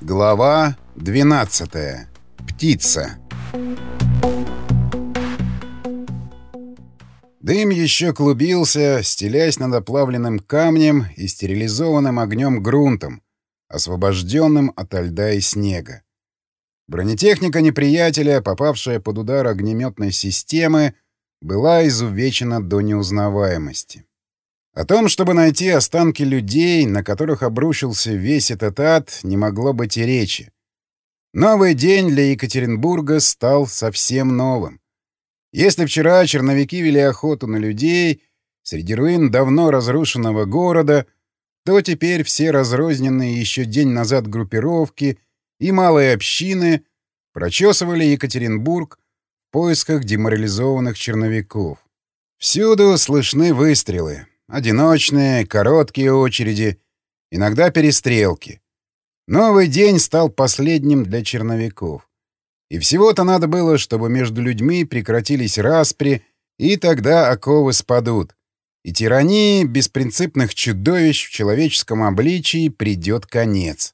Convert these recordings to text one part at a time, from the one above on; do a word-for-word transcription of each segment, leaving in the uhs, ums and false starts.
Глава двенадцатая. Птица. Дым еще клубился, стелясь над оплавленным камнем и стерилизованным огнем грунтом, освобожденным ото льда и снега. Бронетехника неприятеля, попавшая под удар огнеметной системы, была изувечена до неузнаваемости. О том, чтобы найти останки людей, на которых обрушился весь этот ад, не могло быть и речи. Новый день для Екатеринбурга стал совсем новым. Если вчера черновики вели охоту на людей среди руин давно разрушенного города, то теперь все разрозненные еще день назад группировки и малые общины прочесывали Екатеринбург в поисках деморализованных черновиков. Всюду слышны выстрелы. Одиночные, короткие очереди, иногда перестрелки. Новый день стал последним для черновиков. И всего-то надо было, чтобы между людьми прекратились распри, и тогда оковы спадут. И тирании беспринципных чудовищ в человеческом обличии придет конец.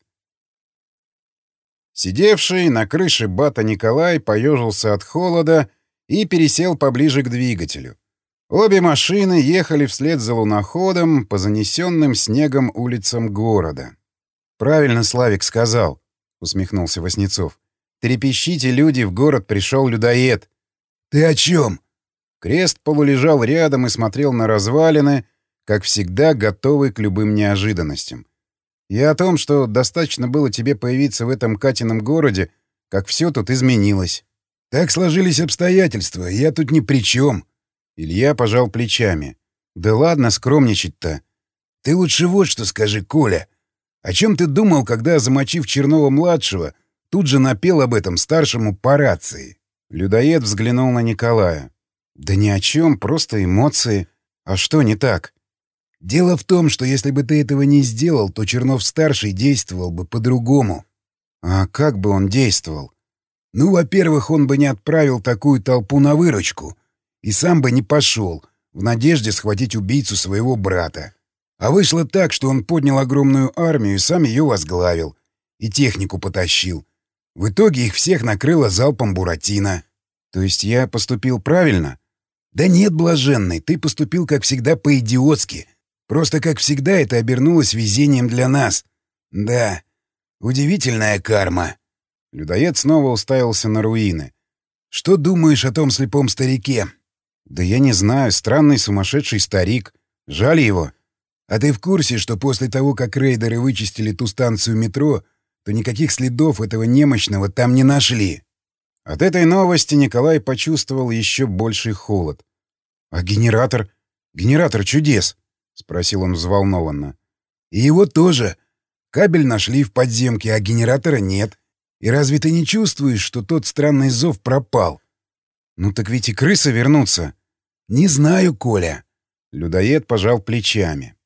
Сидевший на крыше бата Николай поежился от холода и пересел поближе к двигателю. Обе машины ехали вслед за луноходом по занесенным снегом улицам города. «Правильно Славик сказал», — усмехнулся Васнецов. «Трепещите, люди, в город пришел людоед». «Ты о чем?» Крест полулежал рядом и смотрел на развалины, как всегда готовый к любым неожиданностям. «Я о том, что достаточно было тебе появиться в этом Катином городе, как все тут изменилось». «Так сложились обстоятельства, я тут ни при чем». Илья пожал плечами. «Да ладно скромничать-то». «Ты лучше вот что скажи, Коля. О чем ты думал, когда, замочив Чернова-младшего, тут же напел об этом старшему по рации?» Людоед взглянул на Николая. «Да ни о чем, просто эмоции. А что не так?» «Дело в том, что если бы ты этого не сделал, то Чернов-старший действовал бы по-другому». «А как бы он действовал?» «Ну, во-первых, он бы не отправил такую толпу на выручку. И сам бы не пошел, в надежде схватить убийцу своего брата. А вышло так, что он поднял огромную армию и сам ее возглавил. И технику потащил. В итоге их всех накрыло залпом Буратино». «То есть я поступил правильно?» «Да нет, блаженный, ты поступил, как всегда, по-идиотски. Просто, как всегда, это обернулось везением для нас. Да, удивительная карма». Людоед снова уставился на руины. «Что думаешь о том слепом старике?» «Да я не знаю, странный сумасшедший старик. Жаль его». «А ты в курсе, что после того, как рейдеры вычистили ту станцию метро, то никаких следов этого немощного там не нашли?» От этой новости Николай почувствовал еще больший холод. «А генератор? Генератор чудес?» — спросил он взволнованно. «И его тоже. Кабель нашли в подземке, а генератора нет. И разве ты не чувствуешь, что тот странный зов пропал?» «Ну так ведь и крысы вернутся». «Не знаю, Коля». Людоед пожал плечами.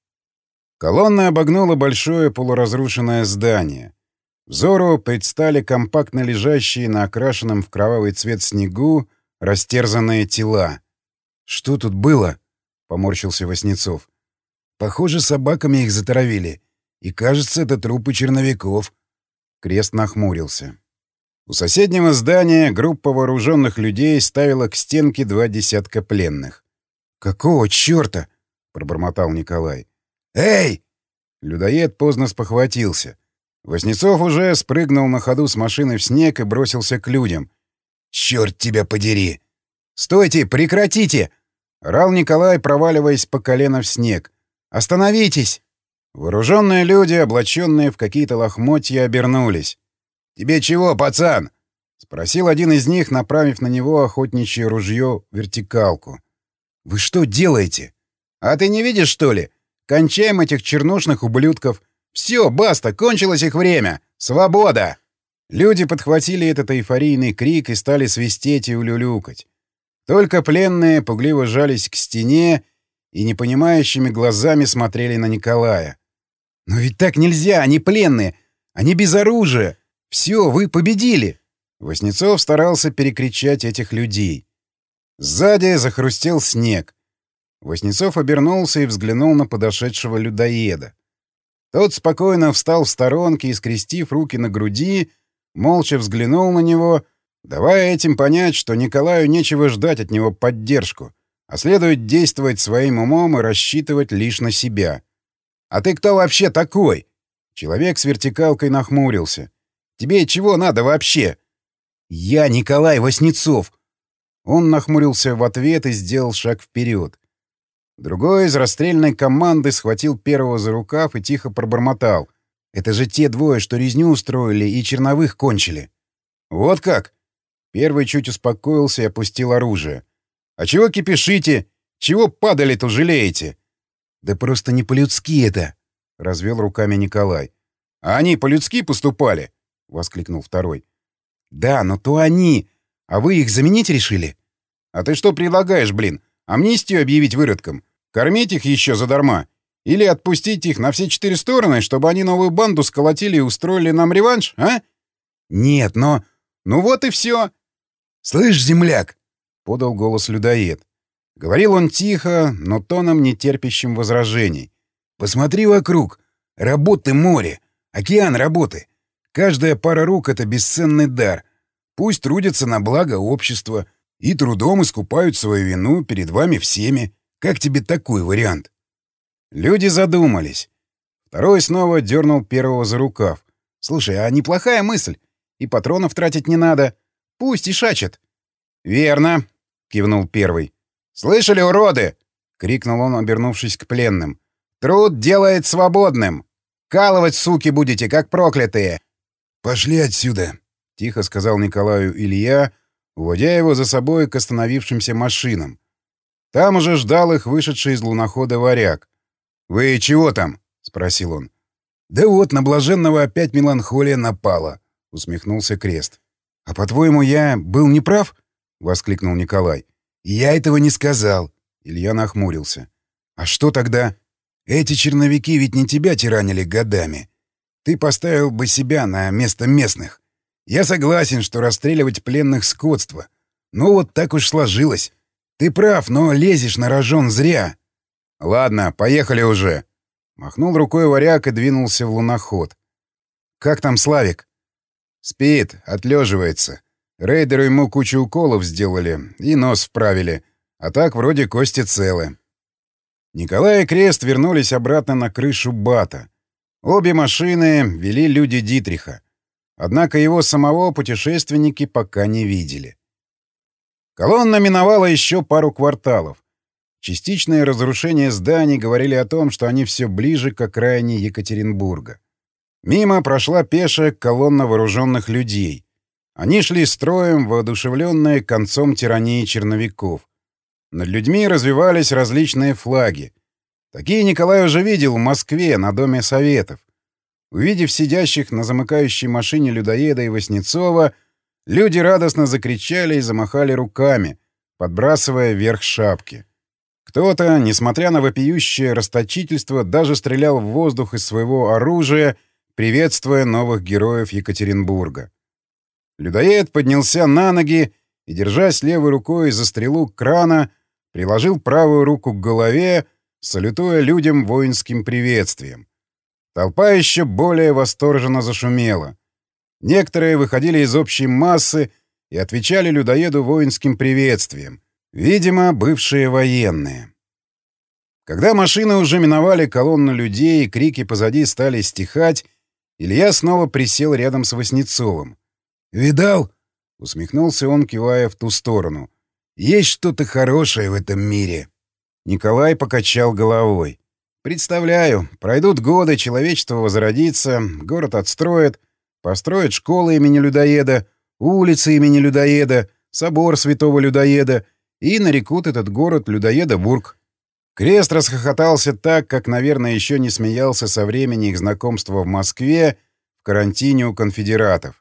Колонна обогнула большое полуразрушенное здание. Взору предстали компактно лежащие на окрашенном в кровавый цвет снегу растерзанные тела. «Что тут было?» — поморщился Васнецов. «Похоже, собаками их затравили. И, кажется, это трупы черновиков». Крест нахмурился. У соседнего здания группа вооруженных людей ставила к стенке два десятка пленных. «Какого черта?» — пробормотал Николай. «Эй!» Людоед поздно спохватился. Васнецов уже спрыгнул на ходу с машины в снег и бросился к людям. «Черт тебя подери!» «Стойте! Прекратите!» — орал Николай, проваливаясь по колено в снег. «Остановитесь!» Вооруженные люди, облаченные в какие-то лохмотья, обернулись. «Тебе чего, пацан?» — спросил один из них, направив на него охотничье ружье-вертикалку. «Вы что делаете?» «А ты не видишь, что ли? Кончаем этих чернушных ублюдков. Все, баста, кончилось их время. Свобода!» Люди подхватили этот эйфорийный крик и стали свистеть и улюлюкать. Только пленные пугливо жались к стене и непонимающими глазами смотрели на Николая. «Но ведь так нельзя, они пленные, они без оружия. Все, вы победили!» Васнецов старался перекричать этих людей. Сзади захрустел снег. Васнецов обернулся и взглянул на подошедшего людоеда. Тот спокойно встал в сторонке и, скрестив руки на груди, молча взглянул на него, давая этим понять, что Николаю нечего ждать от него поддержку, а следует действовать своим умом и рассчитывать лишь на себя. «А ты кто вообще такой?» Человек с вертикалкой нахмурился. «Тебе чего надо вообще?» «Я Николай Васнецов». Он нахмурился в ответ и сделал шаг вперед. Другой из расстрельной команды схватил первого за рукав и тихо пробормотал. «Это же те двое, что резню устроили и черновых кончили». «Вот как?» Первый чуть успокоился и опустил оружие. «А чего кипишите? Чего падали-то жалеете?» «Да просто не по-людски это!» — развел руками Николай. «А они по-людски поступали?» — воскликнул второй. «Да, но то они. А вы их заменить решили?» «А ты что предлагаешь, блин? Амнистию объявить выродкам? Кормить их еще задарма? Или отпустить их на все четыре стороны, чтобы они новую банду сколотили и устроили нам реванш, а?» «Нет, но...» «Ну вот и все!» «Слышь, земляк!» — подал голос людоед. Говорил он тихо, но тоном, не терпящим возражений. «Посмотри вокруг. Работы море. Океан работы. Каждая пара рук — это бесценный дар. Пусть трудятся на благо общества и трудом искупают свою вину перед вами всеми. Как тебе такой вариант?» Люди задумались. Второй снова дернул первого за рукав. «Слушай, а неплохая мысль. И патронов тратить не надо. Пусть и шачат». «Верно», — кивнул первый. «Слышали, уроды?» — крикнул он, обернувшись к пленным. «Труд делает свободным. Калывать, суки, будете, как проклятые». «Пошли отсюда», — тихо сказал Николаю Илья, уводя его за собой к остановившимся машинам. Там уже ждал их вышедший из лунохода варяг. «Вы чего там?» — спросил он. «Да вот, на блаженного опять меланхолия напала», — усмехнулся Крест. «А по-твоему, я был неправ?» — воскликнул Николай. «Я этого не сказал», — Илья нахмурился. «А что тогда? Эти черновики ведь не тебя тиранили годами. Ты поставил бы себя на место местных. Я согласен, что расстреливать пленных — скотство. Но вот так уж сложилось. Ты прав, но лезешь на рожон зря». «Ладно, поехали уже». Махнул рукой варяг и двинулся в луноход. «Как там Славик?» «Спит, отлеживается. Рейдеры ему кучу уколов сделали и нос вправили. А так вроде кости целы». Николай и Крест вернулись обратно на крышу Бата. Обе машины вели люди Дитриха. Однако его самого путешественники пока не видели. Колонна миновала еще пару кварталов. Частичные разрушения зданий говорили о том, что они все ближе к окраине Екатеринбурга. Мимо прошла пешая колонна вооруженных людей. Они шли строем, воодушевленные концом тирании черновиков. Над людьми развивались различные флаги. Такие Николай уже видел в Москве на Доме Советов. Увидев сидящих на замыкающей машине людоеда и Васнецова, люди радостно закричали и замахали руками, подбрасывая вверх шапки. Кто-то, несмотря на вопиющее расточительство, даже стрелял в воздух из своего оружия, приветствуя новых героев Екатеринбурга. Людоед поднялся на ноги и, держась левой рукой за стрелу крана, приложил правую руку к голове, салютуя людям воинским приветствием. Толпа еще более восторженно зашумела. Некоторые выходили из общей массы и отвечали людоеду воинским приветствием. Видимо, бывшие военные. Когда машины уже миновали колонну людей и крики позади стали стихать, Илья снова присел рядом с Васнецовым. «Видал?» — усмехнулся он, кивая в ту сторону. «Есть что-то хорошее в этом мире». Николай покачал головой. «Представляю, пройдут годы, человечество возродится, город отстроят, построят школы имени Людоеда, улицы имени Людоеда, собор святого Людоеда и нарекут этот город Людоедобург». Крест расхохотался так, как, наверное, еще не смеялся со времени их знакомства в Москве в карантине у конфедератов.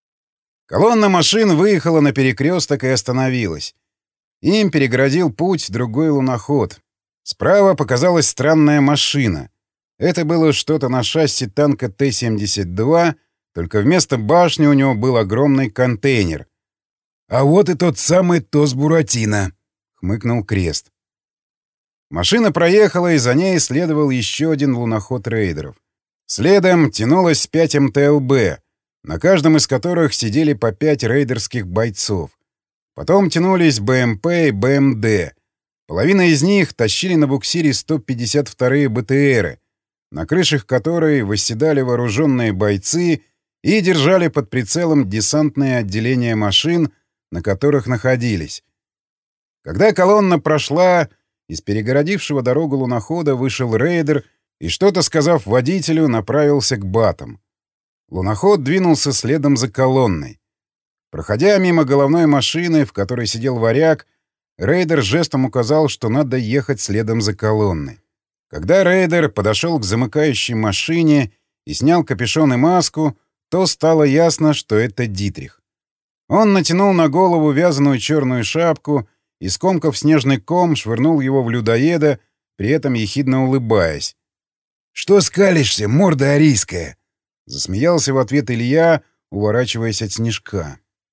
Колонна машин выехала на перекресток и остановилась. Им перегородил путь другой луноход. Справа показалась странная машина. Это было что-то на шасси танка Т семьдесят два, только вместо башни у него был огромный контейнер. «А вот и тот самый ТОС Буратино», — хмыкнул Крест. Машина проехала, и за ней следовал еще один луноход рейдеров. Следом тянулось пять эм тэ эл бэ, на каждом из которых сидели по пять рейдерских бойцов. Потом тянулись бэ эм пэ и бэ эм дэ. Половина из них тащили на буксире сто пятьдесят вторые бэ тэ эры, на крышах которой восседали вооруженные бойцы и держали под прицелом десантные отделения машин, на которых находились. Когда колонна прошла, из перегородившего дорогу лунохода вышел рейдер и, что-то сказав водителю, направился к батам. Луноход двинулся следом за колонной. Проходя мимо головной машины, в которой сидел варяг, рейдер жестом указал, что надо ехать следом за колонной. Когда рейдер подошел к замыкающей машине и снял капюшон и маску, то стало ясно, что это Дитрих. Он натянул на голову вязаную черную шапку и, скомкав снежный ком, швырнул его в людоеда, при этом ехидно улыбаясь. «Что скалишься, морда арийская?» — засмеялся в ответ Илья, уворачиваясь от снежка.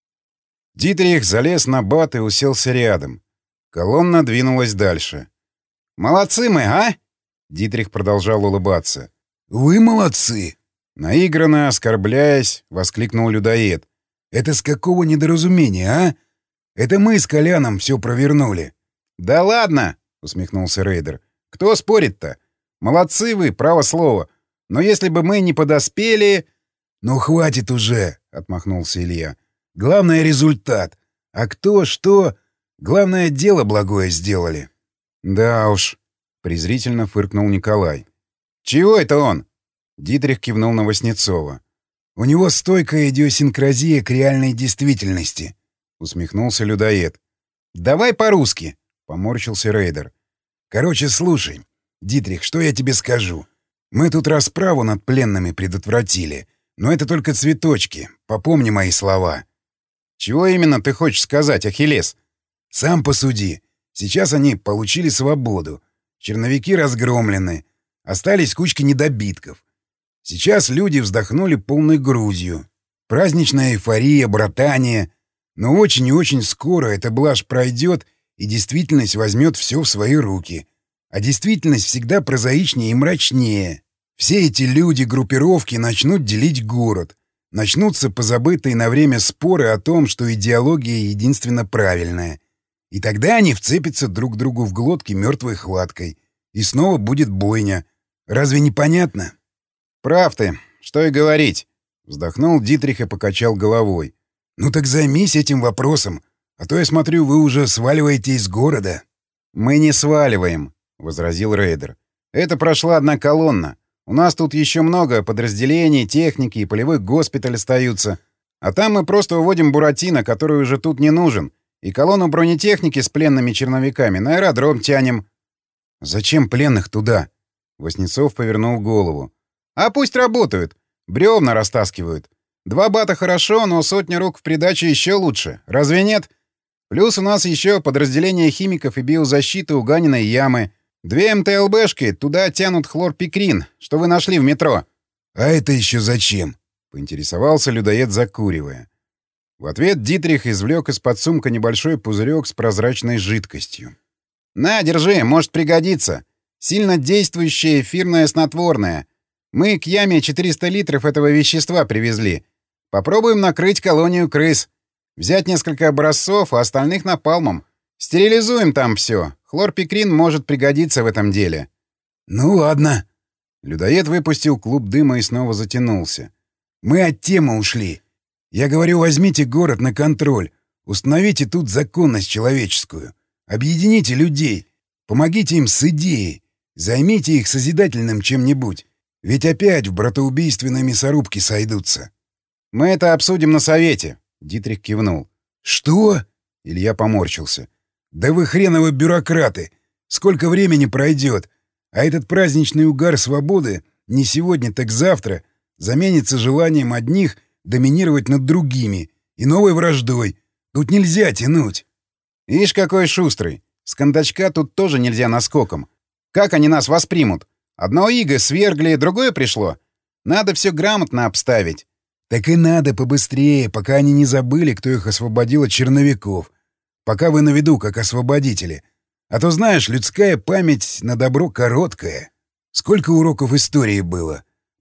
Дитрих залез на бат и уселся рядом. Колонна двинулась дальше. «Молодцы мы, а?» — Дитрих продолжал улыбаться. «Вы молодцы!» — наигранно, оскорбляясь, воскликнул людоед. «Это с какого недоразумения, а? Это мы с Коляном все провернули». «Да ладно!» — усмехнулся рейдер. «Кто спорит-то? Молодцы вы, право слово. Но если бы мы не подоспели...» «Ну хватит уже!» — отмахнулся Илья. «Главное — результат. А кто, что... Главное, дело благое сделали». «Да уж», — презрительно фыркнул Николай. «Чего это он?» — Дитрих кивнул на Васнецова. «У него стойкая идиосинкразия к реальной действительности», — усмехнулся людоед. «Давай по-русски», — поморщился рейдер. «Короче, слушай, Дитрих, что я тебе скажу? Мы тут расправу над пленными предотвратили, но это только цветочки, попомни мои слова». «Чего именно ты хочешь сказать, Ахиллес?» «Сам посуди. Сейчас они получили свободу. Черновики разгромлены. Остались кучки недобитков. Сейчас люди вздохнули полной грудью. Праздничная эйфория, братание. Но очень и очень скоро эта блажь пройдет, и действительность возьмет все в свои руки. А действительность всегда прозаичнее и мрачнее. Все эти люди, группировки начнут делить город. Начнутся позабытые на время споры о том, что идеология единственно правильная. И тогда они вцепятся друг другу в глотки мертвой хваткой. И снова будет бойня. Разве не понятно? «Прав ты. Что и говорить». Вздохнул Дитрих и покачал головой. «Ну так займись этим вопросом. А то, я смотрю, вы уже сваливаете из города». «Мы не сваливаем», — возразил рейдер. «Это прошла одна колонна. У нас тут еще много подразделений, техники и полевой госпиталь остаются. А там мы просто уводим Буратино, который уже тут не нужен, и колонну бронетехники с пленными черновиками на аэродром тянем». «Зачем пленных туда?» Васнецов повернул голову. «А пусть работают. Бревна растаскивают. Два бата хорошо, но сотня рук в придачу еще лучше. Разве нет? Плюс у нас еще подразделение химиков и биозащиты у Ганиной ямы. Две эм тэ эл бэшки туда тянут хлорпикрин, что вы нашли в метро». «А это еще зачем?» — поинтересовался людоед, закуривая. В ответ Дитрих извлек из-под сумка небольшой пузырек с прозрачной жидкостью. «На, держи, может пригодиться. Сильно действующее эфирное снотворное. Мы к яме четыреста литров этого вещества привезли. Попробуем накрыть колонию крыс. Взять несколько образцов, а остальных напалмом. Стерилизуем там все. Хлорпикрин может пригодиться в этом деле». «Ну ладно». Людоед выпустил клуб дыма и снова затянулся. «Мы от темы ушли. Я говорю, возьмите город на контроль. Установите тут законность человеческую. Объедините людей. Помогите им с идеей. Займите их созидательным чем-нибудь. Ведь опять в братоубийственной мясорубке сойдутся». «Мы это обсудим на совете», — Дитрих кивнул. «Что?» — Илья поморщился. «Да вы хреновы бюрократы! Сколько времени пройдет? А этот праздничный угар свободы не сегодня, так завтра заменится желанием одних доминировать над другими и новой враждой. Тут нельзя тянуть». «Ишь, какой шустрый! С кондачка тут тоже нельзя наскоком. Как они нас воспримут? Одно иго свергли, другое пришло. Надо все грамотно обставить». «Так и надо побыстрее, пока они не забыли, кто их освободил от черновиков. Пока вы на виду, как освободители. А то, знаешь, людская память на добро короткая. Сколько уроков истории было?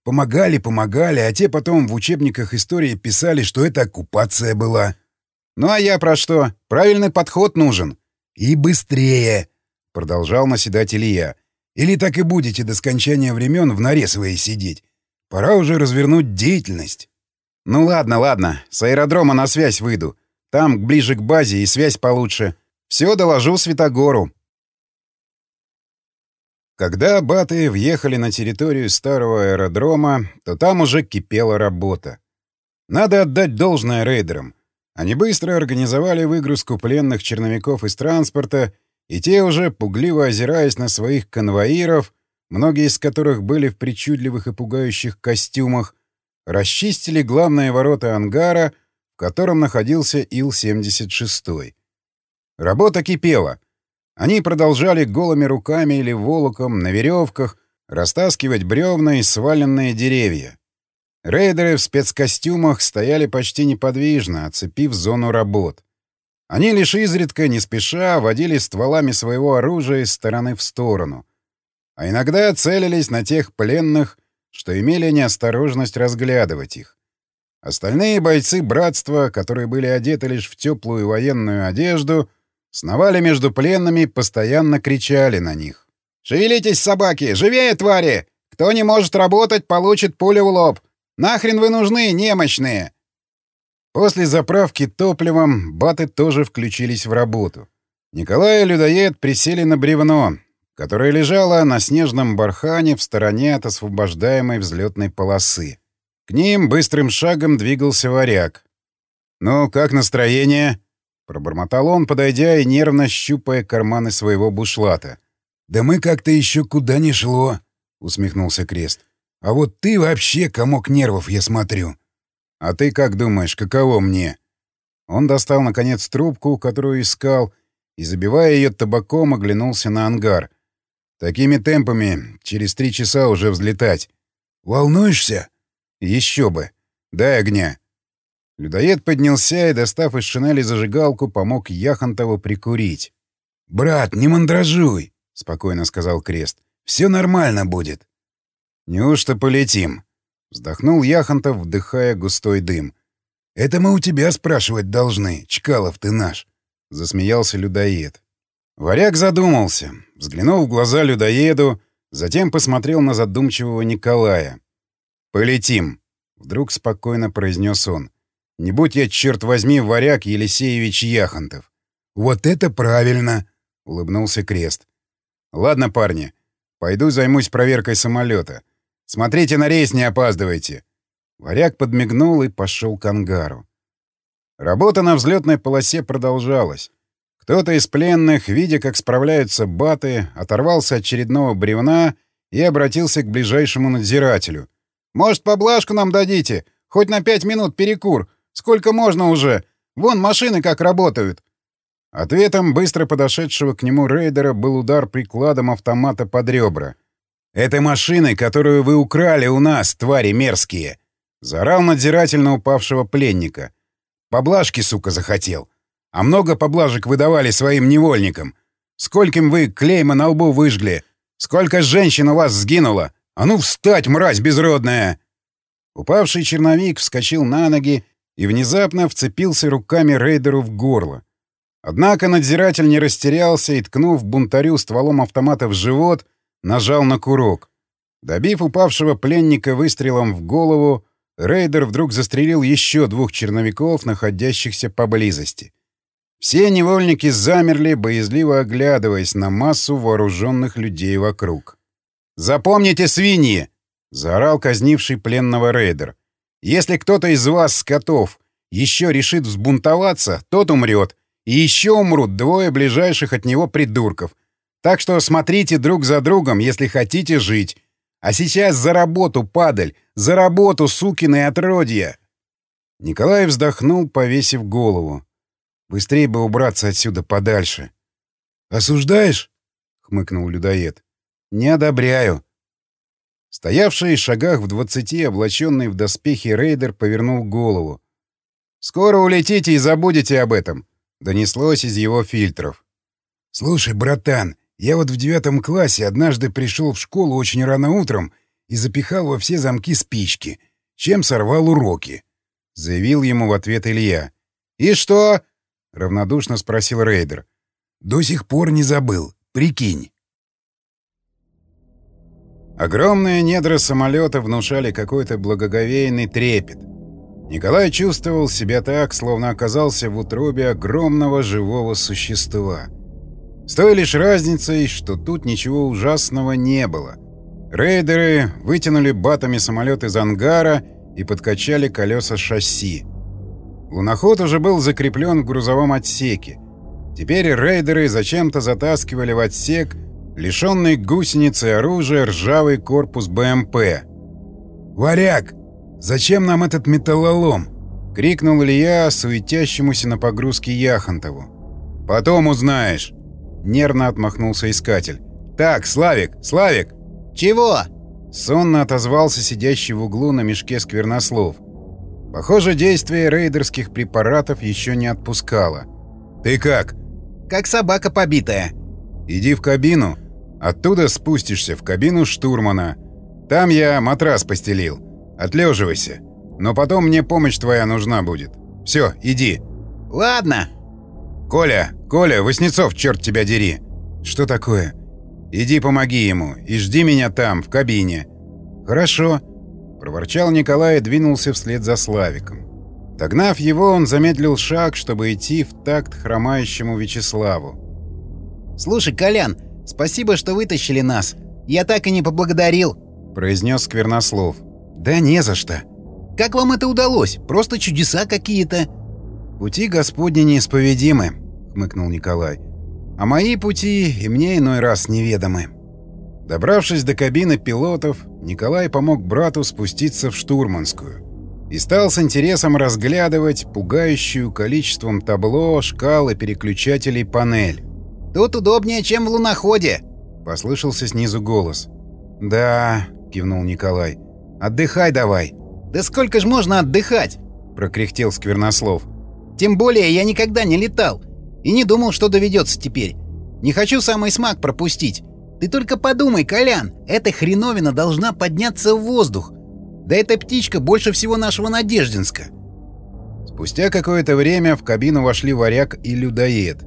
Помогали, помогали, а те потом в учебниках истории писали, что это оккупация была. Ну а я про что? Правильный подход нужен. И быстрее, — продолжал наседать Илья. Или так и будете до скончания времен в норе своей сидеть. Пора уже развернуть деятельность. Ну ладно, ладно, с аэродрома на связь выйду. Там ближе к базе и связь получше. Все доложу Святогору. Когда баты въехали на территорию старого аэродрома, то там уже кипела работа. Надо отдать должное рейдерам. Они быстро организовали выгрузку пленных черновиков из транспорта, и те уже, пугливо озираясь на своих конвоиров, многие из которых были в причудливых и пугающих костюмах, расчистили главные ворота ангара, в котором находился Ил семьдесят шесть. Работа кипела. Они продолжали голыми руками или волоком на веревках растаскивать бревна и сваленные деревья. Рейдеры в спецкостюмах стояли почти неподвижно, оцепив зону работ. Они лишь изредка, не спеша, водили стволами своего оружия из стороны в сторону. А иногда целились на тех пленных, что имели неосторожность разглядывать их. Остальные бойцы братства, которые были одеты лишь в теплую военную одежду, сновали между пленными и постоянно кричали на них. «Шевелитесь, собаки! Живее, твари! Кто не может работать, получит пулю в лоб! Нахрен вы нужны, немощные!» После заправки топливом баты тоже включились в работу. Николай и людоед присели на бревно, которое лежало на снежном бархане в стороне от освобождаемой взлетной полосы. К ним быстрым шагом двигался варяг. «Ну, как настроение?» — пробормотал он, подойдя и нервно щупая карманы своего бушлата. «Да мы как-то еще куда ни шло», — усмехнулся Крест. «А вот ты вообще комок нервов, я смотрю». «А ты как думаешь, каково мне?» Он достал, наконец, трубку, которую искал, и, забивая ее табаком, оглянулся на ангар. «Такими темпами через три часа уже взлетать». «Волнуешься?» «Еще бы. Дай огня». Людоед поднялся и, достав из шинели зажигалку, помог Яхонтову прикурить. «Брат, не мандражуй», — спокойно сказал Крест. «Все нормально будет». «Неужто полетим?» — вздохнул Яхонтов, вдыхая густой дым. «Это мы у тебя спрашивать должны, Чкалов ты наш», — засмеялся людоед. Варяг задумался, взглянул в глаза людоеду, затем посмотрел на задумчивого Николая. «Полетим», — вдруг спокойно произнес он. «Не будь я, черт возьми, Варяг Елисеевич Яхонтов». «Вот это правильно!» — улыбнулся Крест. «Ладно, парни, пойду займусь проверкой самолета. Смотрите на рейс, не опаздывайте». Варяг подмигнул и пошел к ангару. Работа на взлетной полосе продолжалась. Кто-то из пленных, видя, как справляются баты, оторвался от очередного бревна и обратился к ближайшему надзирателю. «Может, поблажку нам дадите? Хоть на пять минут перекур. Сколько можно уже? Вон машины как работают». Ответом быстро подошедшего к нему рейдера был удар прикладом автомата под ребра. «Это машины, которую вы украли у нас, твари мерзкие!» — заорал надзиратель на упавшего пленника. «Поблажки, сука, захотел. А много поблажек вы давали своим невольникам. Скольким вы клейма на лбу выжгли? Сколько женщин у вас сгинуло? А ну встать, мразь безродная!» Упавший черновик вскочил на ноги и внезапно вцепился руками рейдеру в горло. Однако надзиратель не растерялся и, ткнув бунтарю стволом автомата в живот, нажал на курок. Добив упавшего пленника выстрелом в голову, рейдер вдруг застрелил еще двух черновиков, находящихся поблизости. Все невольники замерли, боязливо оглядываясь на массу вооруженных людей вокруг. «Запомните, свиньи!» — заорал казнивший пленного рейдер. «Если кто-то из вас, скотов, еще решит взбунтоваться, тот умрет, и еще умрут двое ближайших от него придурков. Так что смотрите друг за другом, если хотите жить. А сейчас за работу, падаль! За работу, сукины отродья!» Николай вздохнул, повесив голову. «Быстрее бы убраться отсюда подальше». «Осуждаешь?» — хмыкнул людоед. «Не одобряю». Стоявший в шагах в двадцати, облаченный в доспехи рейдер, повернул голову. «Скоро улетите и забудете об этом», — донеслось из его фильтров. «Слушай, братан, я вот в девятом классе однажды пришел в школу очень рано утром и запихал во все замки спички, чем сорвал уроки», — заявил ему в ответ Илья. «И что?» — равнодушно спросил рейдер. «До сих пор не забыл. Прикинь». Огромные недра самолета внушали какой-то благоговейный трепет. Николай чувствовал себя так, словно оказался в утробе огромного живого существа. С той лишь разницей, что тут ничего ужасного не было. Рейдеры вытянули батами самолет из ангара и подкачали колеса шасси. Луноход уже был закреплен в грузовом отсеке. Теперь рейдеры зачем-то затаскивали в отсек лишенный гусеницы оружия ржавый корпус БМП. «Варяг, зачем нам этот металлолом?» — крикнул Илья суетящемуся на погрузке Яхонтову. «Потом узнаешь!» — нервно отмахнулся искатель. «Так, Славик, Славик!» «Чего?» — сонно отозвался сидящий в углу на мешке Сквернослов. Похоже, действие рейдерских препаратов еще не отпускало. «Ты как?» «Как собака побитая». «Иди в кабину. Оттуда спустишься в кабину штурмана. Там я матрас постелил. Отлеживайся. Но потом мне помощь твоя нужна будет. Все, иди». «Ладно». «Коля, Коля, Васнецов, черт тебя дери!» «Что такое?» «Иди помоги ему и жди меня там, в кабине». «Хорошо», — проворчал Николай и двинулся вслед за Славиком. Догнав его, он замедлил шаг, чтобы идти в такт хромающему Вячеславу. «Слушай, Колян, спасибо, что вытащили нас. Я так и не поблагодарил», — произнес Сквернослов. «Да не за что». «Как вам это удалось? Просто чудеса какие-то». «Пути Господни неисповедимы», — хмыкнул Николай. «А мои пути и мне иной раз неведомы». Добравшись до кабины пилотов, Николай помог брату спуститься в штурманскую и стал с интересом разглядывать пугающую количеством табло, шкал и переключателей панель. «Тут удобнее, чем в луноходе», — послышался снизу голос. «Да», — кивнул Николай. «Отдыхай давай». «Да сколько ж можно отдыхать?» — прокряхтел Сквернослов. «Тем более я никогда не летал. И не думал, что доведется теперь. Не хочу самый смак пропустить. Ты только подумай, Колян, эта хреновина должна подняться в воздух. Да эта птичка больше всего нашего Надеждинска». Спустя какое-то время в кабину вошли Варяг и людоед.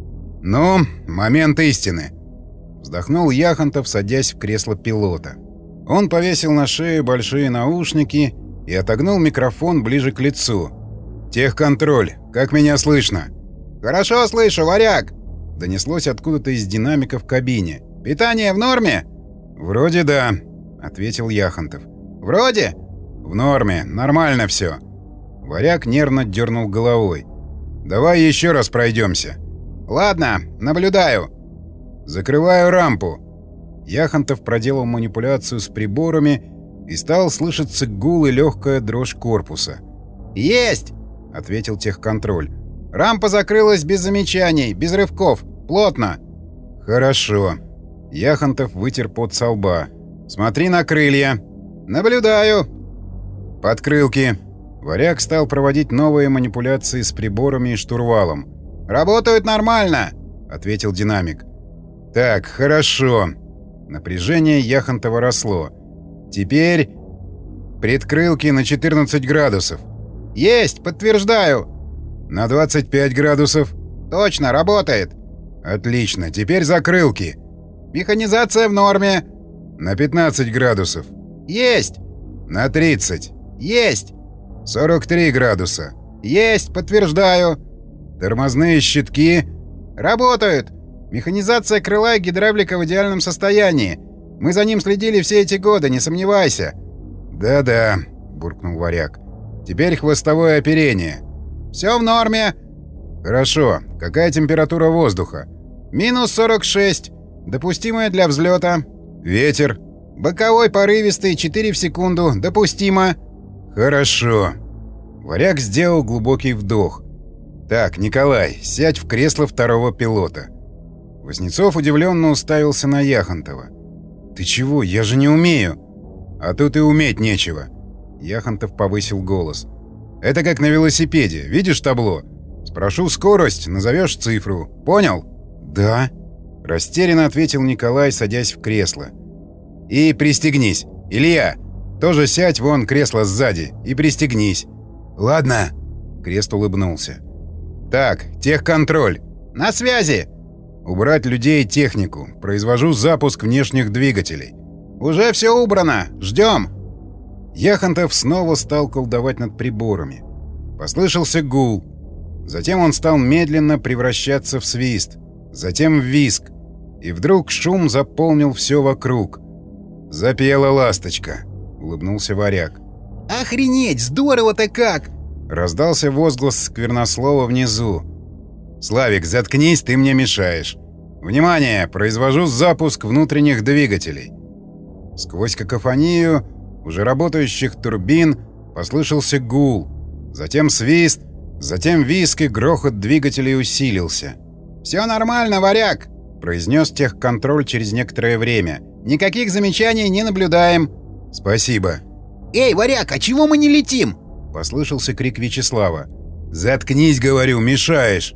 «Ну, момент истины», — вздохнул Яхонтов, садясь в кресло пилота. Он повесил на шею большие наушники и отогнул микрофон ближе к лицу. «Техконтроль, как меня слышно?» «Хорошо слышу, Варяг», — донеслось откуда-то из динамика в кабине. «Питание в норме?» «Вроде да», — ответил Яхонтов. «Вроде?» «В норме, нормально все». Варяг нервно дернул головой. «Давай еще раз пройдемся». «Ладно, наблюдаю». «Закрываю рампу». Яхонтов проделал манипуляцию с приборами и стал слышаться гул и легкая дрожь корпуса. «Есть!» — ответил техконтроль. «Рампа закрылась без замечаний, без рывков. Плотно». «Хорошо». Яхонтов вытер пот со лба. «Смотри на крылья». «Наблюдаю». «Подкрылки». Варяг стал проводить новые манипуляции с приборами и штурвалом. «Работают нормально», — ответил динамик. «Так, хорошо». Напряжение Яхонтова росло. «Теперь предкрылки на четырнадцать градусов». «Есть, подтверждаю». «На двадцать пять градусов». «Точно, работает». «Отлично, теперь закрылки». «Механизация в норме». «На пятнадцать градусов». «Есть». «На тридцать». «Есть». сорок три градуса». «Есть, подтверждаю». «Тормозные щитки». «Работают. Механизация крыла и гидравлика в идеальном состоянии. Мы за ним следили все эти годы, не сомневайся». «Да-да», — буркнул Варяг. «Теперь хвостовое оперение». «Все в норме». «Хорошо. Какая температура воздуха?» «Минус сорок шесть. Допустимая для взлета». «Ветер?» «Боковой порывистый, четыре в секунду. Допустимо». «Хорошо». Варяг сделал глубокий вдох. «Так, Николай, сядь в кресло второго пилота». Васнецов удивленно уставился на Яхонтова. «Ты чего? Я же не умею». «А тут и уметь нечего». Яхонтов повысил голос. «Это как на велосипеде. Видишь табло? Спрошу скорость, назовешь цифру. Понял?» «Да», — растерянно ответил Николай, садясь в кресло. «И пристегнись. Илья, тоже сядь вон кресло сзади и пристегнись». «Ладно». Крест улыбнулся. «Так, техконтроль. На связи!» «Убрать людей и технику. Произвожу запуск внешних двигателей». «Уже все убрано. Ждем!» Яхонтов снова стал колдовать над приборами. Послышался гул. Затем он стал медленно превращаться в свист. Затем в визг. И вдруг шум заполнил все вокруг. «Запела ласточка», — улыбнулся Варяг. «Охренеть! Здорово-то как!» — раздался возглас сквернослова внизу. «Славик, заткнись, ты мне мешаешь. Внимание! Произвожу запуск внутренних двигателей». Сквозь какофонию уже работающих турбин послышался гул. Затем свист, затем визг и грохот двигателей усилился. «Все нормально, Варяг!» — произнес техконтроль через некоторое время. «Никаких замечаний не наблюдаем». «Спасибо». «Эй, Варяг, а чего мы не летим?» — послышался крик Вячеслава. «Заткнись, говорю, мешаешь!»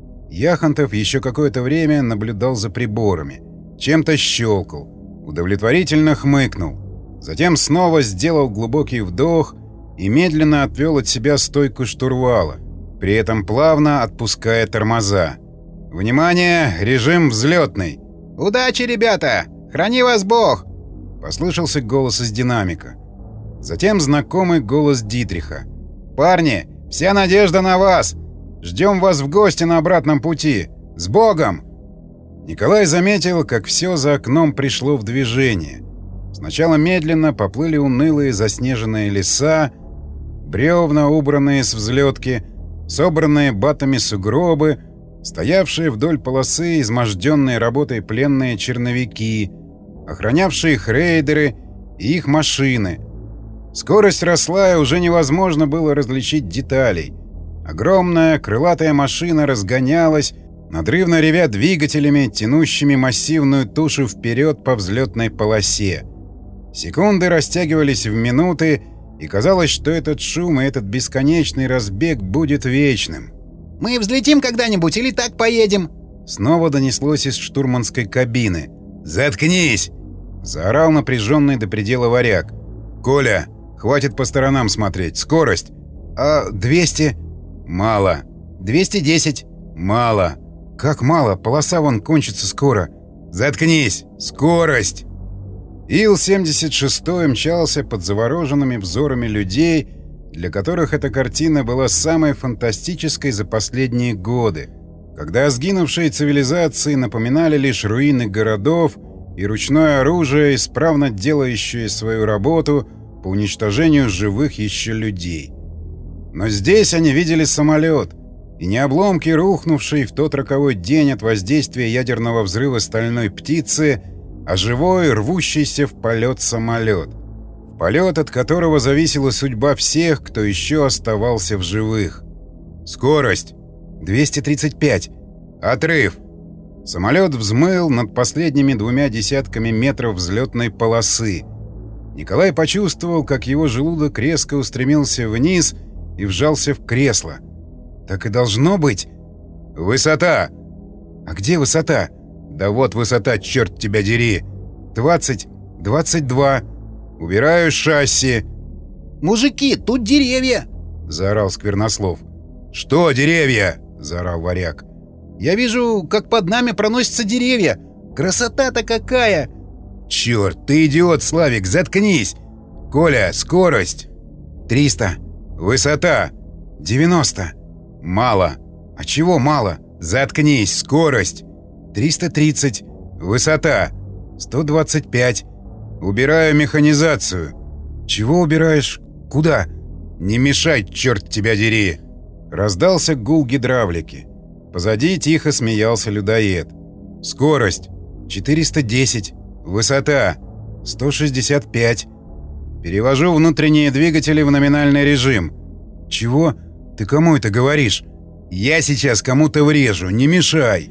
Яхонтов еще какое-то время наблюдал за приборами. Чем-то щелкал. Удовлетворительно хмыкнул. Затем снова сделал глубокий вдох и медленно отвел от себя стойку штурвала, при этом плавно отпуская тормоза. «Внимание! Режим взлетный!» «Удачи, ребята! Храни вас Бог!» — послышался голос из динамика. Затем знакомый голос Дитриха. «Парни, вся надежда на вас! Ждем вас в гости на обратном пути! С Богом!» Николай заметил, как все за окном пришло в движение. Сначала медленно поплыли унылые заснеженные леса, бревна, убранные с взлетки, собранные батами сугробы, стоявшие вдоль полосы изможденные работой пленные черновики, охранявшие их рейдеры и их машины. Скорость росла, и уже невозможно было различить деталей. Огромная крылатая машина разгонялась, надрывно ревя двигателями, тянущими массивную тушу вперед по взлетной полосе. Секунды растягивались в минуты, и казалось, что этот шум и этот бесконечный разбег будет вечным. «Мы взлетим когда-нибудь или так поедем?» Снова донеслось из штурманской кабины. «Заткнись!» — заорал напряженный до предела Варяг. «Коля, хватит по сторонам смотреть. Скорость!» «А двести?» «Мало». «двести десять?» «Мало». «Как мало? Полоса вон кончится скоро». «Заткнись! Скорость!» Ил семьдесят шесть мчался под завороженными взорами людей, для которых эта картина была самой фантастической за последние годы, когда сгинувшие цивилизации напоминали лишь руины городов и ручное оружие, исправно делающее свою работу по уничтожению живых еще людей. Но здесь они видели самолет, и не обломки, рухнувшие в тот роковой день от воздействия ядерного взрыва стальной птицы, а живой, рвущийся в полет самолет. В полет, от которого зависела судьба всех, кто еще оставался в живых. Скорость двести тридцать пять. Отрыв. Самолет взмыл над последними двумя десятками метров взлетной полосы. Николай почувствовал, как его желудок резко устремился вниз и вжался в кресло. «Так и должно быть». «Высота!» «А где высота?» «Да вот высота, черт тебя дери!» «Двадцать... двадцать два...» «Убираю шасси!» «Мужики, тут деревья!» — заорал Сквернослов. «Что деревья?» — заорал Варяг. «Я вижу, как под нами проносятся деревья. Красота-то какая!» «Черт, ты идиот, Славик, заткнись! Коля, скорость!» «Триста...» «Высота...» «Девяносто...» «Мало...» «А чего мало?» «Заткнись, скорость...» «Триста тридцать...» «Высота...» «Сто двадцать пять...» «Убираю механизацию...» «Чего убираешь? Куда?» «Не мешай, черт тебя дери!» Раздался гул гидравлики. Позади тихо смеялся людоед. «Скорость...» «четыреста десять...» «Высота...» «сто шестьдесят пять...» «Перевожу внутренние двигатели в номинальный режим...» «Чего? Ты кому это говоришь?» «Я сейчас кому-то врежу, не мешай!»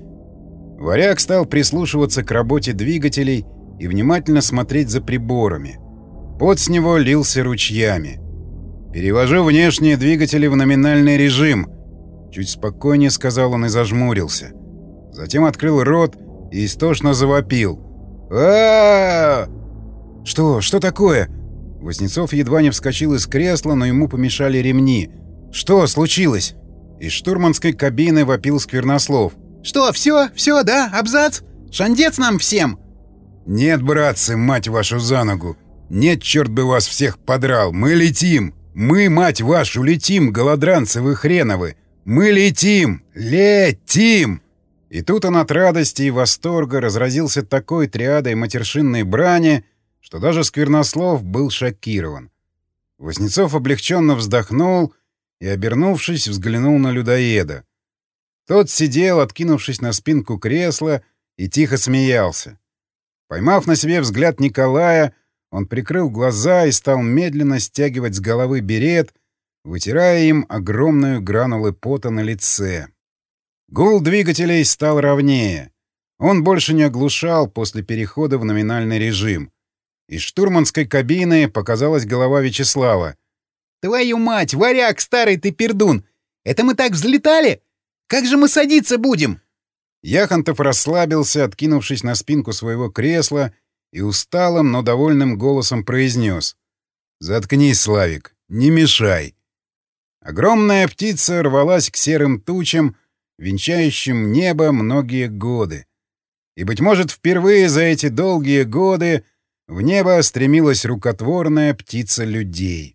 Варяг стал прислушиваться к работе двигателей и внимательно смотреть за приборами. Пот с него лился ручьями. «Перевожу внешние двигатели в номинальный режим», — чуть спокойнее сказал он и зажмурился. Затем открыл рот и истошно завопил. а, -а, -а «Что? Что такое?» Воснецов едва не вскочил из кресла, но ему помешали ремни. «Что случилось?» Из штурманской кабины вопил Сквернослов. «Что, все? Все, да? Абзац? Шандец нам всем?» «Нет, братцы, мать вашу за ногу! Нет, черт бы вас всех подрал! Мы летим! Мы, мать вашу, летим, голодранцы вы хреновы! Мы летим! Летим!» И тут он от радости и восторга разразился такой триадой матершинной брани, что даже Сквернослов был шокирован. Воснецов облегченно вздохнул и, обернувшись, взглянул на людоеда. Тот сидел, откинувшись на спинку кресла, и тихо смеялся. Поймав на себе взгляд Николая, он прикрыл глаза и стал медленно стягивать с головы берет, вытирая им огромные гранулы пота на лице. Гул двигателей стал ровнее. Он больше не оглушал после перехода в номинальный режим. Из штурманской кабины показалась голова Вячеслава. «Твою мать, варяг старый ты пердун! Это мы так взлетали? Как же мы садиться будем?» Яхонтов расслабился, откинувшись на спинку своего кресла, и усталым, но довольным голосом произнес: «Заткнись, Славик, не мешай». Огромная птица рвалась к серым тучам, венчающим небо многие годы. И, быть может, впервые за эти долгие годы в небо стремилась рукотворная птица людей.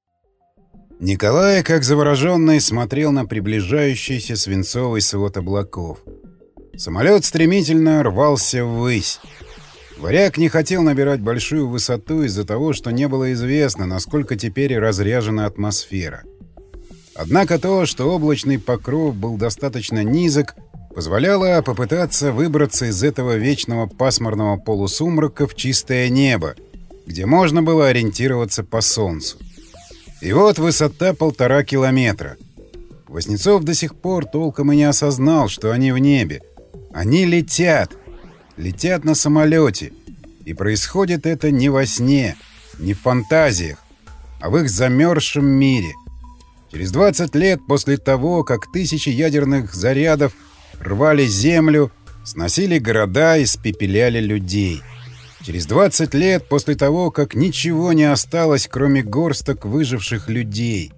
Николай, как завороженный, смотрел на приближающийся свинцовый свод облаков. Самолет стремительно рвался ввысь. Варяг не хотел набирать большую высоту из-за того, что не было известно, насколько теперь разряжена атмосфера. Однако то, что облачный покров был достаточно низок, позволяло попытаться выбраться из этого вечного пасмурного полусумрака в чистое небо, где можно было ориентироваться по солнцу. И вот высота полтора километра. Воснецов до сих пор толком и не осознал, что они в небе. Они летят. Летят на самолете. И происходит это не во сне, не в фантазиях, а в их замерзшем мире. Через двадцать лет после того, как тысячи ядерных зарядов рвали землю, сносили города и испепеляли людей. Через двадцать лет после того, как ничего не осталось, кроме горсток выживших людей.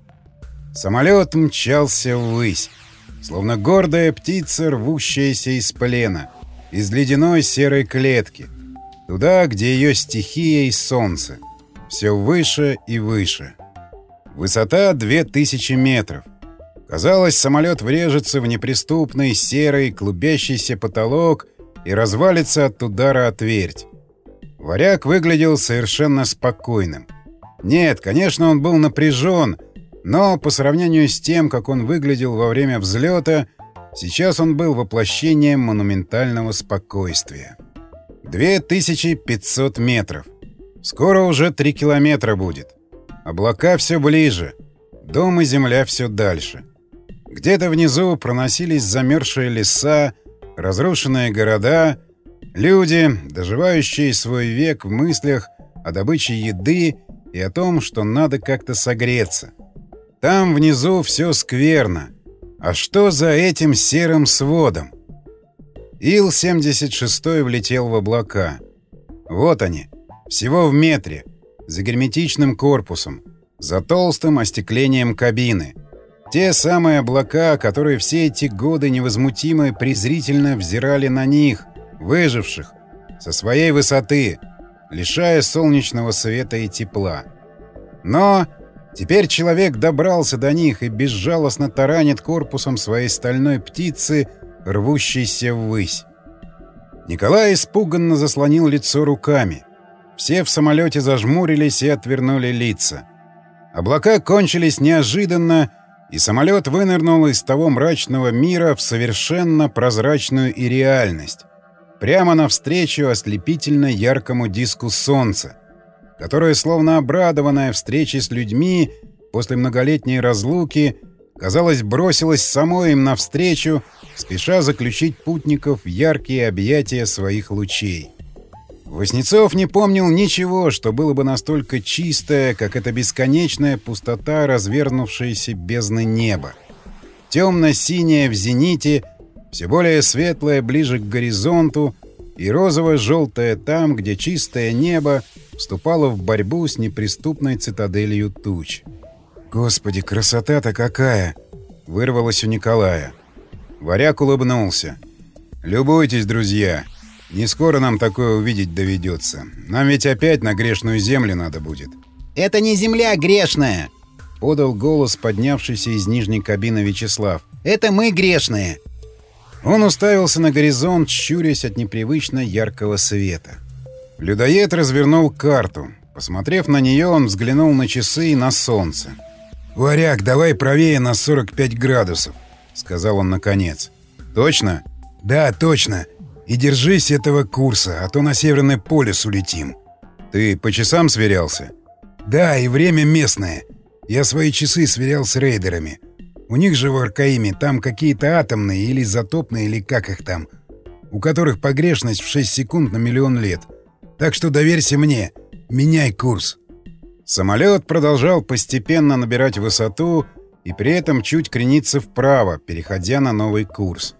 Самолет мчался ввысь, словно гордая птица, рвущаяся из плена, из ледяной серой клетки, туда, где ее стихия и солнце. Все выше и выше. Высота две тысячи метров. Казалось, самолет врежется в неприступный серый клубящийся потолок и развалится от удара о твердь. Варяг выглядел совершенно спокойным. Нет, конечно, он был напряжен, но по сравнению с тем, как он выглядел во время взлета, сейчас он был воплощением монументального спокойствия. две тысячи пятьсот метров. Скоро уже три километра будет. Облака все ближе. Дом и земля все дальше. Где-то внизу проносились замерзшие леса, разрушенные города, люди, доживающие свой век в мыслях о добыче еды и о том, что надо как-то согреться. Там внизу все скверно. А что за этим серым сводом? Ил семьдесят шесть влетел в облака. Вот они, всего в метре, за герметичным корпусом, за толстым остеклением кабины. Те самые облака, которые все эти годы невозмутимо и презрительно взирали на них, выживших, со своей высоты, лишая солнечного света и тепла. Но теперь человек добрался до них и безжалостно таранит корпусом своей стальной птицы, рвущейся ввысь. Николай испуганно заслонил лицо руками. Все в самолете зажмурились и отвернули лица. Облака кончились неожиданно, и самолет вынырнул из того мрачного мира в совершенно прозрачную и реальность, прямо навстречу ослепительно яркому диску солнца, которое, словно обрадованное встречей с людьми после многолетней разлуки, казалось, бросилось само им навстречу, спеша заключить путников в яркие объятия своих лучей. Воснецов не помнил ничего, что было бы настолько чистое, как эта бесконечная пустота развернувшейся бездны неба. Темно-синее в зените, все более светлое ближе к горизонту и розово-желтое там, где чистое небо вступала в борьбу с неприступной цитаделью туч. «Господи, красота-то какая!» — вырвалось у Николая. Варяг улыбнулся. «Любуйтесь, друзья. Не скоро нам такое увидеть доведется. Нам ведь опять на грешную землю надо будет». «Это не земля грешная!» — подал голос поднявшийся из нижней кабины Вячеслав. «Это мы грешные!» Он уставился на горизонт, щурясь от непривычно яркого света. Людоед развернул карту. Посмотрев на нее, он взглянул на часы и на солнце. «Варяг, давай правее на сорок пять градусов», — сказал он наконец. «Точно?» «Да, точно. И держись этого курса, а то на Северный полюс улетим». «Ты по часам сверялся?» «Да, и время местное. Я свои часы сверял с рейдерами. У них же в Аркаиме там какие-то атомные или изотопные, или как их там, у которых погрешность в шесть секунд на миллион лет. Так что доверься мне. Меняй курс». Самолет продолжал постепенно набирать высоту и при этом чуть крениться вправо, переходя на новый курс.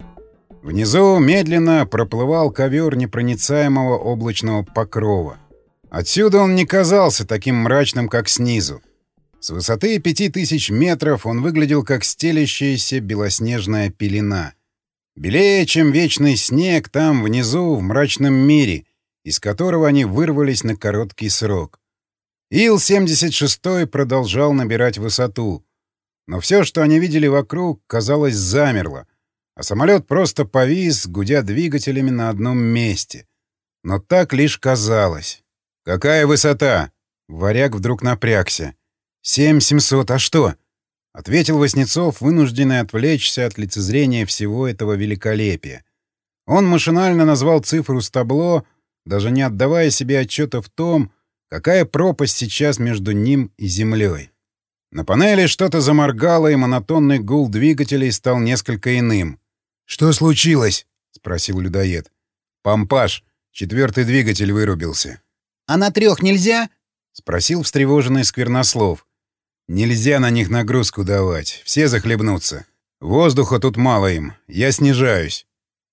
Внизу медленно проплывал ковер непроницаемого облачного покрова. Отсюда он не казался таким мрачным, как снизу. С высоты пяти тысяч метров он выглядел как стелящаяся белоснежная пелена. Белее, чем вечный снег, там, внизу, в мрачном мире, из которого они вырвались на короткий срок. Ил семьдесят шесть продолжал набирать высоту. Но все, что они видели вокруг, казалось, замерло, а самолет просто повис, гудя двигателями на одном месте. Но так лишь казалось. «Какая высота?» Варяг вдруг напрягся. «Семь семьсот, а что?» — ответил Васнецов, вынужденный отвлечься от лицезрения всего этого великолепия. Он машинально назвал цифру с табло, даже не отдавая себе отчета в том, какая пропасть сейчас между ним и землей. На панели что-то заморгало, и монотонный гул двигателей стал несколько иным. «Что случилось?» — спросил людоед. «Помпаж. Четвертый двигатель вырубился». «А на трех нельзя?» — спросил встревоженный Сквернослов. «Нельзя на них нагрузку давать. Все захлебнутся. Воздуха тут мало им. Я снижаюсь».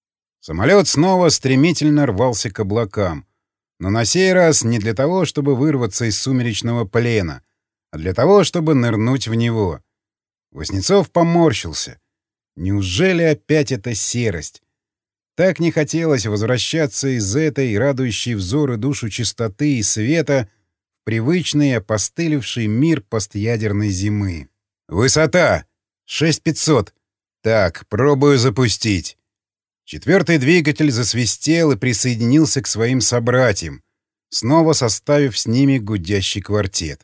Самолет снова стремительно рвался к облакам. Но на сей раз не для того, чтобы вырваться из сумеречного плена, а для того, чтобы нырнуть в него. Васнецов поморщился. Неужели опять эта серость? Так не хотелось возвращаться из этой, радующей взор и душу чистоты и света, в привычный опостылевший мир постъядерной зимы. «Высота! шесть пятьсот! Так, пробую запустить». Четвертый двигатель засвистел и присоединился к своим собратьям, снова составив с ними гудящий квартет.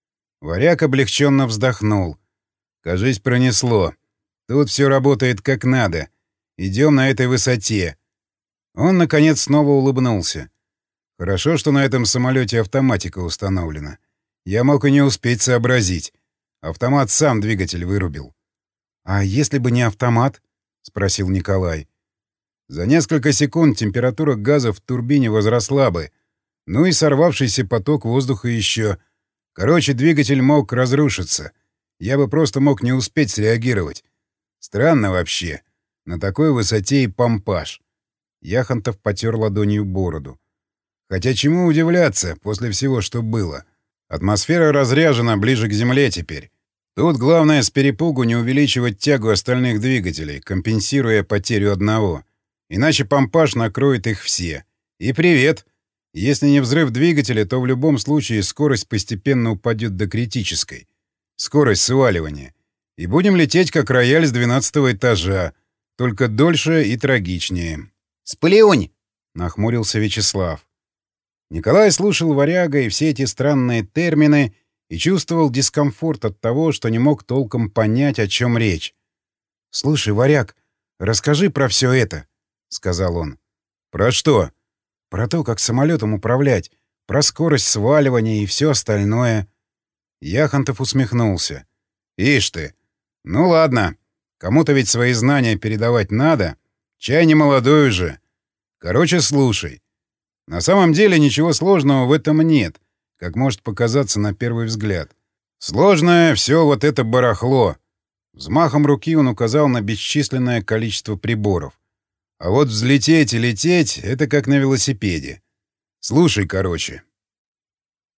Варяг облегченно вздохнул. «Кажись, пронесло. Тут все работает как надо. Идем на этой высоте». Он, наконец, снова улыбнулся. «Хорошо, что на этом самолете автоматика установлена. Я мог и не успеть сообразить. Автомат сам двигатель вырубил». «А если бы не автомат?» — спросил Николай. «За несколько секунд температура газа в турбине возросла бы. Ну и сорвавшийся поток воздуха еще. Короче, двигатель мог разрушиться. Я бы просто мог не успеть среагировать. Странно вообще. На такой высоте и помпаж». Яхонтов потер ладонью бороду. «Хотя чему удивляться после всего, что было? Атмосфера разряжена ближе к Земле теперь. Тут главное с перепугу не увеличивать тягу остальных двигателей, компенсируя потерю одного. Иначе помпаж накроет их все. И привет! Если не взрыв двигателя, то в любом случае скорость постепенно упадет до критической. Скорость сваливания. И будем лететь как рояль с двенадцатого этажа. Только дольше и трагичнее». «Сплюнь!» — нахмурился Вячеслав. Николай слушал Варяга и все эти странные термины и чувствовал дискомфорт от того, что не мог толком понять, о чем речь. «Слушай, Варяг, расскажи про все это», — сказал он. «Про что?» «Про то, как самолетом управлять, про скорость сваливания и все остальное». Яхонтов усмехнулся. «Ишь ты! Ну ладно, кому-то ведь свои знания передавать надо. Чай не молодой уже. Короче, слушай. На самом деле ничего сложного в этом нет, как может показаться на первый взгляд. Сложное все вот это барахло». Взмахом руки он указал на бесчисленное количество приборов. А вот взлететь и лететь — это как на велосипеде. Слушай, короче.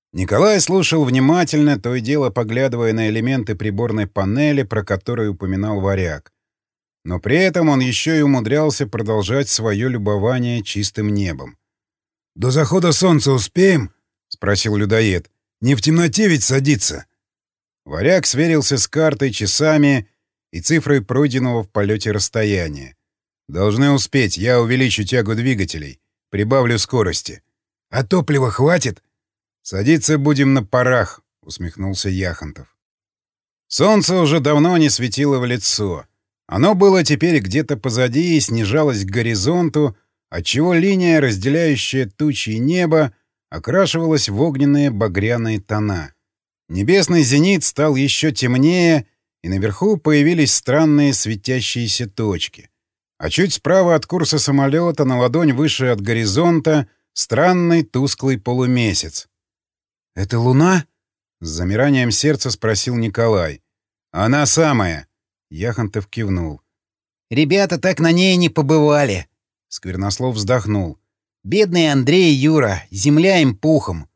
Николай слушал внимательно, то и дело поглядывая на элементы приборной панели, про которые упоминал Варяг. Но при этом он еще и умудрялся продолжать свое любование чистым небом. «До захода солнца успеем?» — спросил людоед. «Не в темноте ведь садиться?» Варяг сверился с картой, часами и цифрой пройденного в полете расстояния. «Должны успеть, я увеличу тягу двигателей, прибавлю скорости». «А топлива хватит?» «Садиться будем на парах», — усмехнулся Яхонтов. Солнце уже давно не светило в лицо. Оно было теперь где-то позади и снижалось к горизонту, отчего линия, разделяющая тучи и небо, окрашивалась в огненные багряные тона. Небесный зенит стал еще темнее, и наверху появились странные светящиеся точки. А чуть справа от курса самолета, на ладонь выше от горизонта, странный тусклый полумесяц. «Это луна?» — с замиранием сердца спросил Николай. «Она самая!» — Яхонтов кивнул. «Ребята так на ней не побывали!» — Сквернослов вздохнул. «Бедные Андрей и Юра, земля им пухом!»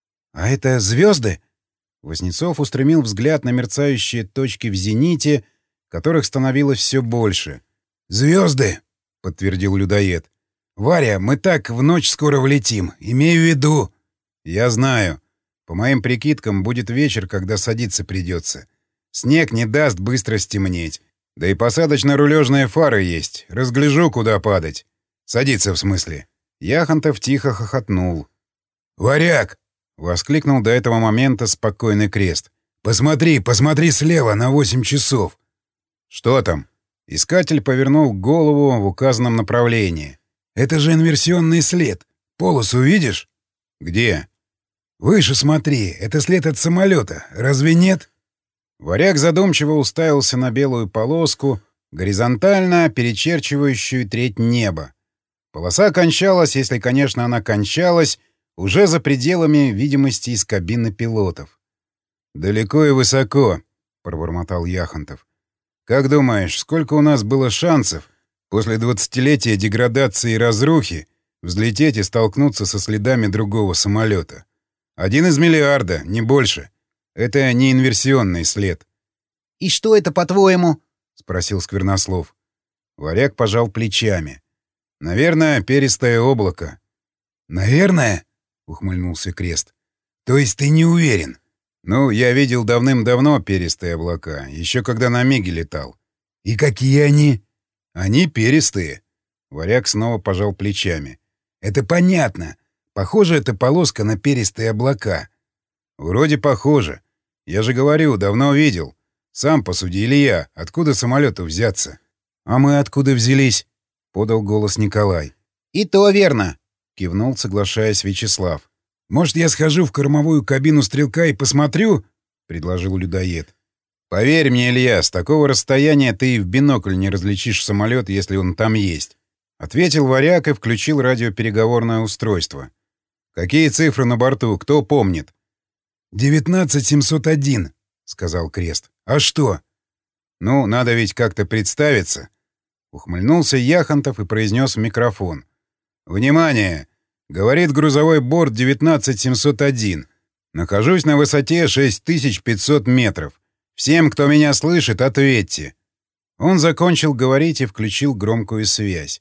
«А это звезды?» Вознецов устремил взгляд на мерцающие точки в зените, которых становилось все больше. «Звезды!» — подтвердил людоед. «Варя, мы так в ночь скоро влетим. Имею в виду...» «Я знаю. По моим прикидкам, будет вечер, когда садиться придется. Снег не даст быстро стемнеть. Да и посадочно-рулежные фары есть. Разгляжу, куда падать. Садиться, в смысле». Яхонтов тихо хохотнул. «Варяг!» — воскликнул до этого момента спокойный Крест. «Посмотри, посмотри слева на восемь часов». «Что там?» Искатель повернул голову в указанном направлении. «Это же инверсионный след. Полосу видишь?» «Где?» «Выше смотри. Это след от самолета. Разве нет?» Варяг задумчиво уставился на белую полоску, горизонтально перечерчивающую треть неба. Полоса кончалась, если, конечно, она кончалась, уже за пределами видимости из кабины пилотов. «Далеко и высоко», — пробормотал Яхонтов. «Как думаешь, сколько у нас было шансов после двадцатилетия деградации и разрухи взлететь и столкнуться со следами другого самолета? Один из миллиарда, не больше. Это не инверсионный след». «И что это, по-твоему?» — спросил Сквернослов. Варяг пожал плечами. «Наверное, перистое облако». «Наверное?» — ухмыльнулся Крест. «То есть ты не уверен?» «Ну, я видел давным-давно перистые облака, еще когда на Миге летал». «И какие они?» «Они перистые». Варяг снова пожал плечами. «Это понятно. Похоже, это полоска на перистые облака». «Вроде похоже. Я же говорю, давно видел. Сам посуди, Илья, откуда самолету взяться?» «А мы откуда взялись?» — подал голос Николай. «И то верно», — кивнул, соглашаясь Вячеслав. «Может, я схожу в кормовую кабину стрелка и посмотрю?» — предложил людоед. «Поверь мне, Илья, с такого расстояния ты и в бинокль не различишь самолет, если он там есть», — ответил Варяг и включил радиопереговорное устройство. «Какие цифры на борту, кто помнит?» девятнадцать семьсот один, — сказал Крест. «А что?» «Ну, надо ведь как-то представиться». Ухмыльнулся Яхонтов и произнес в микрофон. «Внимание! Говорит грузовой борт девятнадцать семьсот один. Нахожусь на высоте шесть тысяч пятьсот метров. Всем, кто меня слышит, ответьте». Он закончил говорить и включил громкую связь.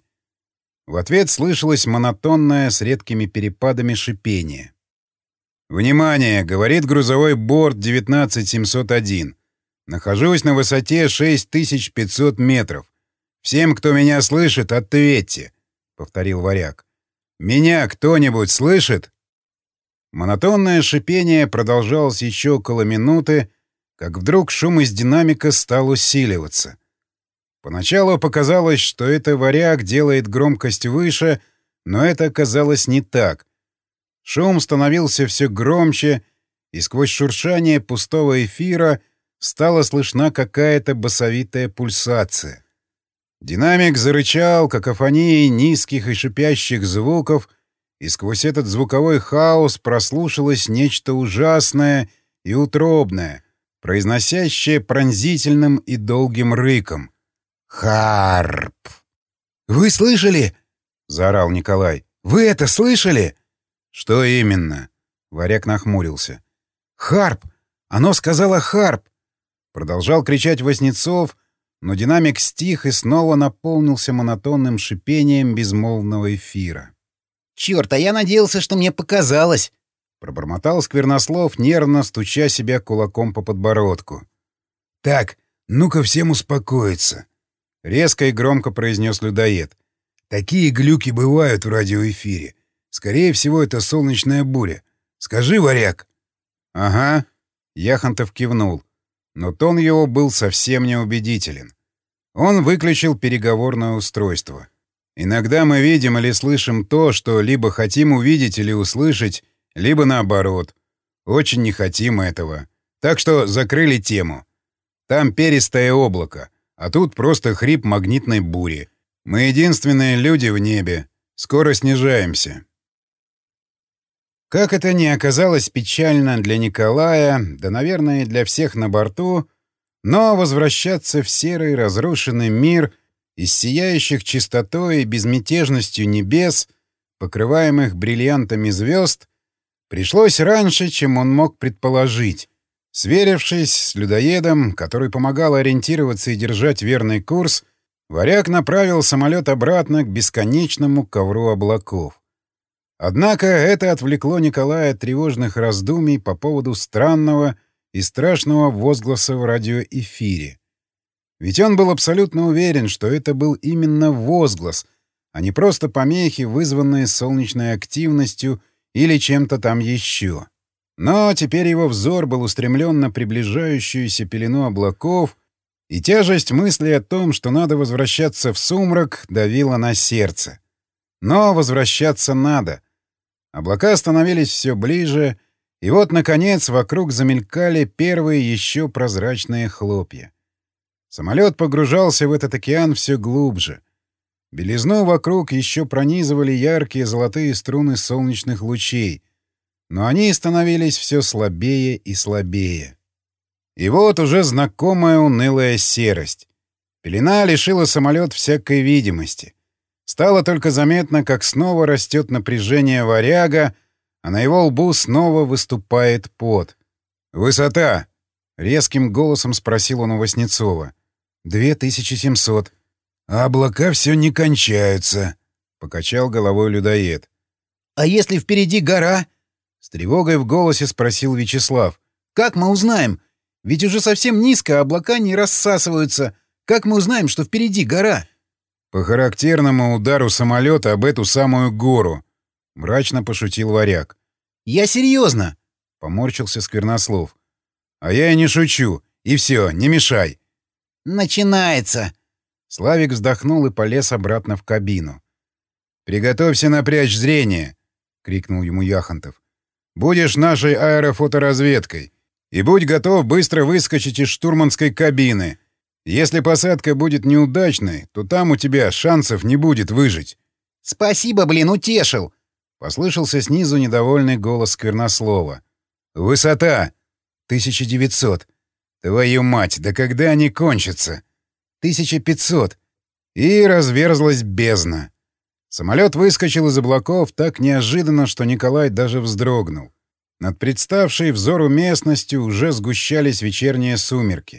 В ответ слышалось монотонное с редкими перепадами шипение. «Внимание! Говорит грузовой борт девятнадцать семьсот один. Нахожусь на высоте шесть тысяч пятьсот метров. Всем, кто меня слышит, ответьте», — повторил Варяг. «Меня кто-нибудь слышит?» Монотонное шипение продолжалось еще около минуты, как вдруг шум из динамика стал усиливаться. Поначалу показалось, что это Варяг делает громкость выше, но это оказалось не так. Шум становился все громче, и сквозь шуршание пустого эфира стала слышна какая-то басовитая пульсация. Динамик зарычал какофонией низких и шипящих звуков, и сквозь этот звуковой хаос прослушалось нечто ужасное и утробное, произносящее пронзительным и долгим рыком. «Харп!» «Вы слышали?» — заорал Николай. «Вы это слышали?» «Что именно?» Варяг нахмурился. «Харп! Оно сказала харп!» Продолжал кричать Васнецов, но динамик стих и снова наполнился монотонным шипением безмолвного эфира. «Чёрт, а я надеялся, что мне показалось!» — пробормотал Сквернослов, нервно стуча себя кулаком по подбородку. «Так, ну-ка всем успокоиться!» — резко и громко произнес людоед. «Такие глюки бывают в радиоэфире. Скорее всего, это солнечная буря. Скажи, Варяг!» «Ага», — Яхонтов кивнул, но тон его был совсем неубедителен. Он выключил переговорное устройство. «Иногда мы видим или слышим то, что либо хотим увидеть или услышать, либо наоборот. Очень не хотим этого. Так что закрыли тему. Там перистое облако, а тут просто хрип магнитной бури. Мы единственные люди в небе. Скоро снижаемся». Как это ни оказалось печально для Николая, да, наверное, и для всех на борту, но возвращаться в серый разрушенный мир из сияющих чистотой и безмятежностью небес, покрываемых бриллиантами звезд, пришлось раньше, чем он мог предположить. Сверившись с людоедом, который помогал ориентироваться и держать верный курс, Варяг направил самолет обратно к бесконечному ковру облаков. Однако это отвлекло Николая от тревожных раздумий по поводу странного и страшного возгласа в радиоэфире. Ведь он был абсолютно уверен, что это был именно возглас, а не просто помехи, вызванные солнечной активностью или чем-то там еще. Но теперь его взор был устремлен на приближающуюся пелену облаков, и тяжесть мысли о том, что надо возвращаться в сумрак, давила на сердце. Но возвращаться надо. Облака становились все ближе, и вот, наконец, вокруг замелькали первые еще прозрачные хлопья. Самолет погружался в этот океан все глубже. Белизну вокруг еще пронизывали яркие золотые струны солнечных лучей, но они становились все слабее и слабее. И вот уже знакомая унылая серость. Пелена лишила самолет всякой видимости. Стало только заметно, как снова растет напряжение Варяга, а на его лбу снова выступает пот. «Высота?» — резким голосом спросил он у Васнецова. «Две тысячи семьсот». «А облака все не кончаются», — покачал головой людоед. «А если впереди гора?» — с тревогой в голосе спросил Вячеслав. «Как мы узнаем? Ведь уже совсем низко, а облака не рассасываются. Как мы узнаем, что впереди гора?» «По характерному удару самолета об эту самую гору», — мрачно пошутил Варяг. «Я серьезно», — поморщился Сквернослов. «А я и не шучу. И все, не мешай». «Начинается». Славик вздохнул и полез обратно в кабину. «Приготовься напрячь зрение», — крикнул ему Яхонтов. «Будешь нашей аэрофоторазведкой. И будь готов быстро выскочить из штурманской кабины. Если посадка будет неудачной, то там у тебя шансов не будет выжить». «Спасибо, блин, утешил!» — послышался снизу недовольный голос Сквернослова. «Высота! тысяча девятьсот. Твою мать, да когда они кончатся? тысяча пятьсот». И разверзлась бездна. Самолет выскочил из облаков так неожиданно, что Николай даже вздрогнул. Над представшей взору местностью уже сгущались вечерние сумерки.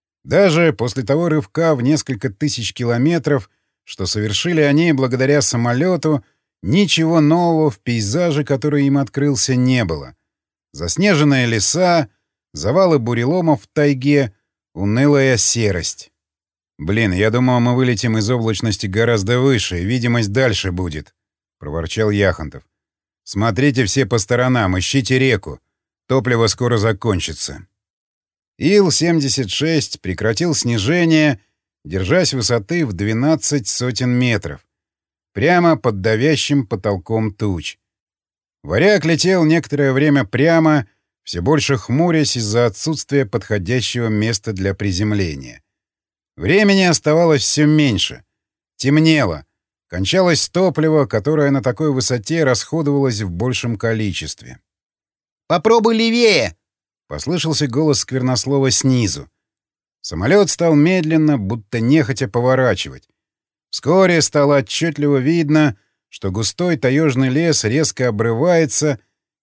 Даже после того рывка в несколько тысяч километров, что совершили они благодаря самолету, ничего нового в пейзаже, который им открылся, не было. Заснеженные леса, завалы буреломов в тайге, унылая серость. «Блин, я думал, мы вылетим из облачности гораздо выше, и видимость дальше будет», — проворчал Яхонтов. «Смотрите все по сторонам, ищите реку. Топливо скоро закончится». Ил семьдесят шесть прекратил снижение, держась высоты в двенадцать сотен метров, прямо под давящим потолком туч. Варяг летел некоторое время прямо, все больше хмурясь из-за отсутствия подходящего места для приземления. Времени оставалось все меньше. Темнело. Кончалось топливо, которое на такой высоте расходовалось в большем количестве. «Попробуй левее!» — послышался голос Сквернослова снизу. Самолет стал медленно, будто нехотя поворачивать. Вскоре стало отчетливо видно, что густой таежный лес резко обрывается,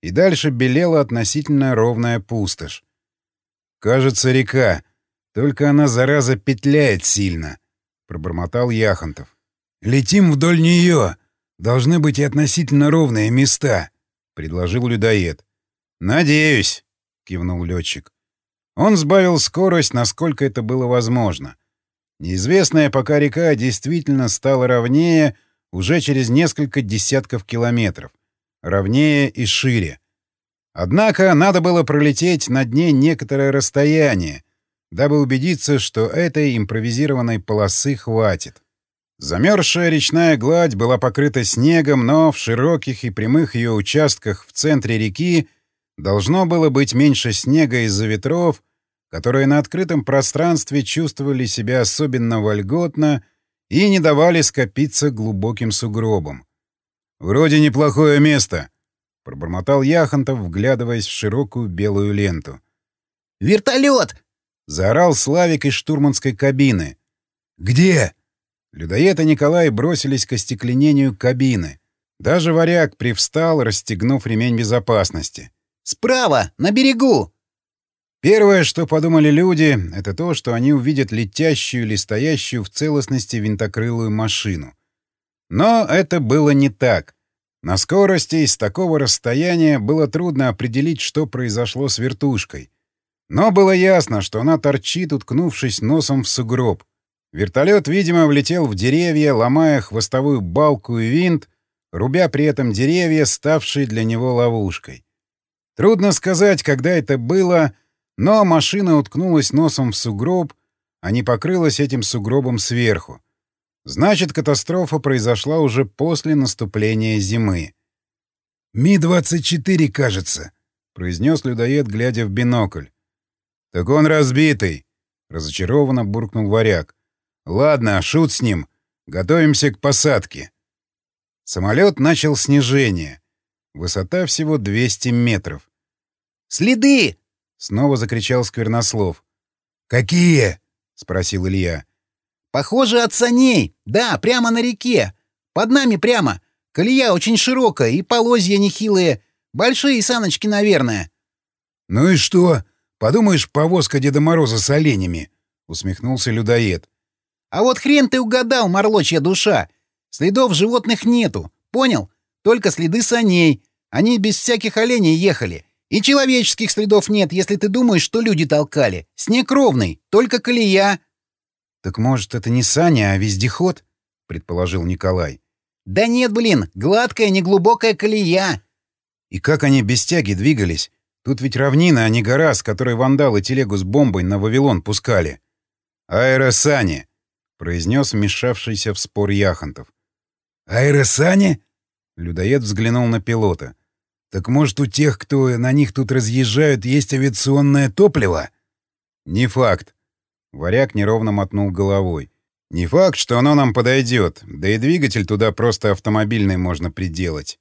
и дальше белела относительно ровная пустошь. «Кажется, река. Только она, зараза, петляет сильно», — пробормотал Яхонтов. «Летим вдоль нее. Должны быть и относительно ровные места», — предложил людоед. «Надеюсь», — кивнул летчик. Он сбавил скорость, насколько это было возможно. Неизвестная пока река действительно стала ровнее уже через несколько десятков километров. Ровнее и шире. Однако надо было пролететь над ней некоторое расстояние, дабы убедиться, что этой импровизированной полосы хватит. Замерзшая речная гладь была покрыта снегом, но в широких и прямых ее участках в центре реки должно было быть меньше снега из-за ветров, которые на открытом пространстве чувствовали себя особенно вольготно и не давали скопиться глубоким сугробам. «Вроде неплохое место», — пробормотал Яхонтов, вглядываясь в широкую белую ленту. «Вертолет!» — заорал Славик из штурманской кабины. «Где?» Людоед и Николай бросились к остекленению кабины. Даже варяг привстал, расстегнув ремень безопасности. «Справа, на берегу!» Первое, что подумали люди, — это то, что они увидят летящую или стоящую в целостности винтокрылую машину. Но это было не так. На скорости и с такого расстояния было трудно определить, что произошло с вертушкой. Но было ясно, что она торчит, уткнувшись носом в сугроб. Вертолет, видимо, влетел в деревья, ломая хвостовую балку и винт, рубя при этом деревья, ставшие для него ловушкой. Трудно сказать, когда это было, но машина уткнулась носом в сугроб, а не покрылась этим сугробом сверху. Значит, катастрофа произошла уже после наступления зимы. Ми двадцать четыре, кажется», — произнес людоед, глядя в бинокль. «Так он разбитый», — разочарованно буркнул варяг. «Ладно, шут с ним. Готовимся к посадке». Самолет начал снижение. Высота всего двести метров. «Следы!» — снова закричал Сквернослов. «Какие?» — спросил Илья. «Похоже, от саней. Да, прямо на реке. Под нами прямо. Колея очень широкая и полозья нехилые. Большие саночки, наверное». «Ну и что? Подумаешь, повозка Деда Мороза с оленями», — усмехнулся людоед. «А вот хрен ты угадал, морлочья душа. Следов животных нету. Понял? Только следы саней. Они без всяких оленей ехали. И человеческих следов нет, если ты думаешь, что люди толкали. Снег ровный, только колея». «Так, может, это не сани, а вездеход?» — предположил Николай. «Да нет, блин, гладкая, неглубокая колея». «И как они без тяги двигались? Тут ведь равнина, а не гора, с которой вандалы телегу с бомбой на Вавилон пускали». «Аэросани», — произнес вмешавшийся в спор Яхонтов. «Аэросани?» — людоед взглянул на пилота. «Так, может, у тех, кто на них тут разъезжают, есть авиационное топливо?» «Не факт». Варяг неровно мотнул головой. «Не факт, что оно нам подойдет, да и двигатель туда просто автомобильный можно приделать».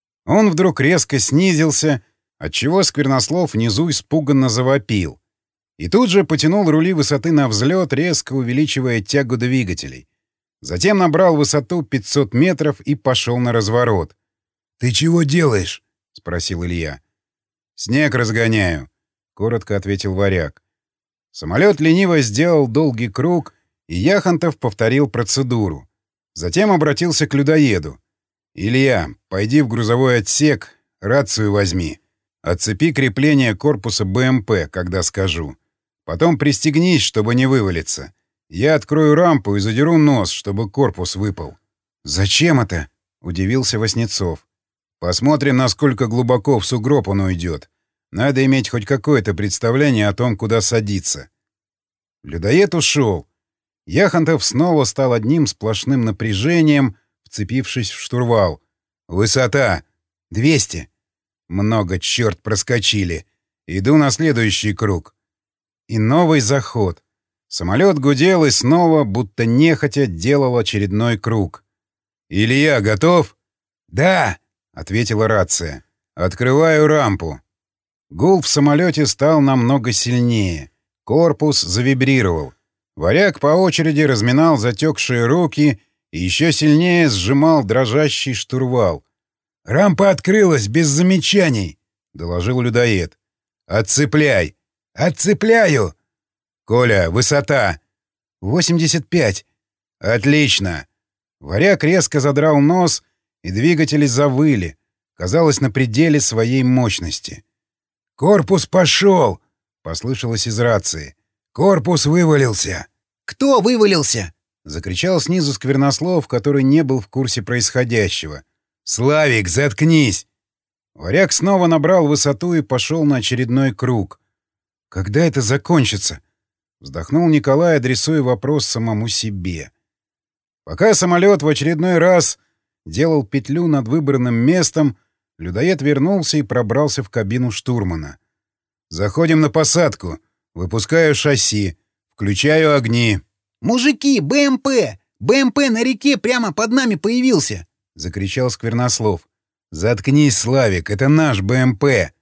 Он вдруг резко снизился, отчего Сквернослов внизу испуганно завопил. И тут же потянул рули высоты на взлет, резко увеличивая тягу двигателей. Затем набрал высоту пятьсот метров и пошел на разворот. «Ты чего делаешь?» — спросил Илья. «Снег разгоняю», — коротко ответил варяг. Самолет лениво сделал долгий круг, и Яхонтов повторил процедуру. Затем обратился к людоеду. «Илья, пойди в грузовой отсек, рацию возьми. Отцепи крепление корпуса БМП, когда скажу. Потом пристегнись, чтобы не вывалиться. Я открою рампу и задеру нос, чтобы корпус выпал». «Зачем это?» — удивился Васнецов. «Посмотрим, насколько глубоко в сугроб он уйдет. Надо иметь хоть какое-то представление о том, куда садиться». Людоед ушел. Яхонтов снова стал одним сплошным напряжением, вцепившись в штурвал. «Высота! двести! Много, черт, проскочили! Иду на следующий круг». И новый заход. Самолет гудел и снова, будто нехотя, делал очередной круг. «Илья, готов?» «Да!» — ответила рация. «Открываю рампу». Гул в самолете стал намного сильнее. Корпус завибрировал. Варяг по очереди разминал затекшие руки и еще сильнее сжимал дрожащий штурвал. «Рампа открылась, без замечаний!» доложил людоед. «Отцепляй!» «Отцепляю!» «Коля, высота!» «восемьдесят пять». «Отлично!» Варяг резко задрал нос, и двигатели завыли, казалось, на пределе своей мощности. «Корпус пошел!» — послышалось из рации. «Корпус вывалился!» «Кто вывалился?» — закричал снизу Сквернослов, который не был в курсе происходящего. «Славик, заткнись!» Варяг снова набрал высоту и пошел на очередной круг. «Когда это закончится?» — вздохнул Николай, адресуя вопрос самому себе. Пока самолет в очередной раз делал петлю над выбранным местом, людоед вернулся и пробрался в кабину штурмана. «Заходим на посадку. Выпускаю шасси. Включаю огни». «Мужики, БМП! БМП на реке прямо под нами появился!» — закричал Сквернослов. «Заткнись, Славик, это наш БМП».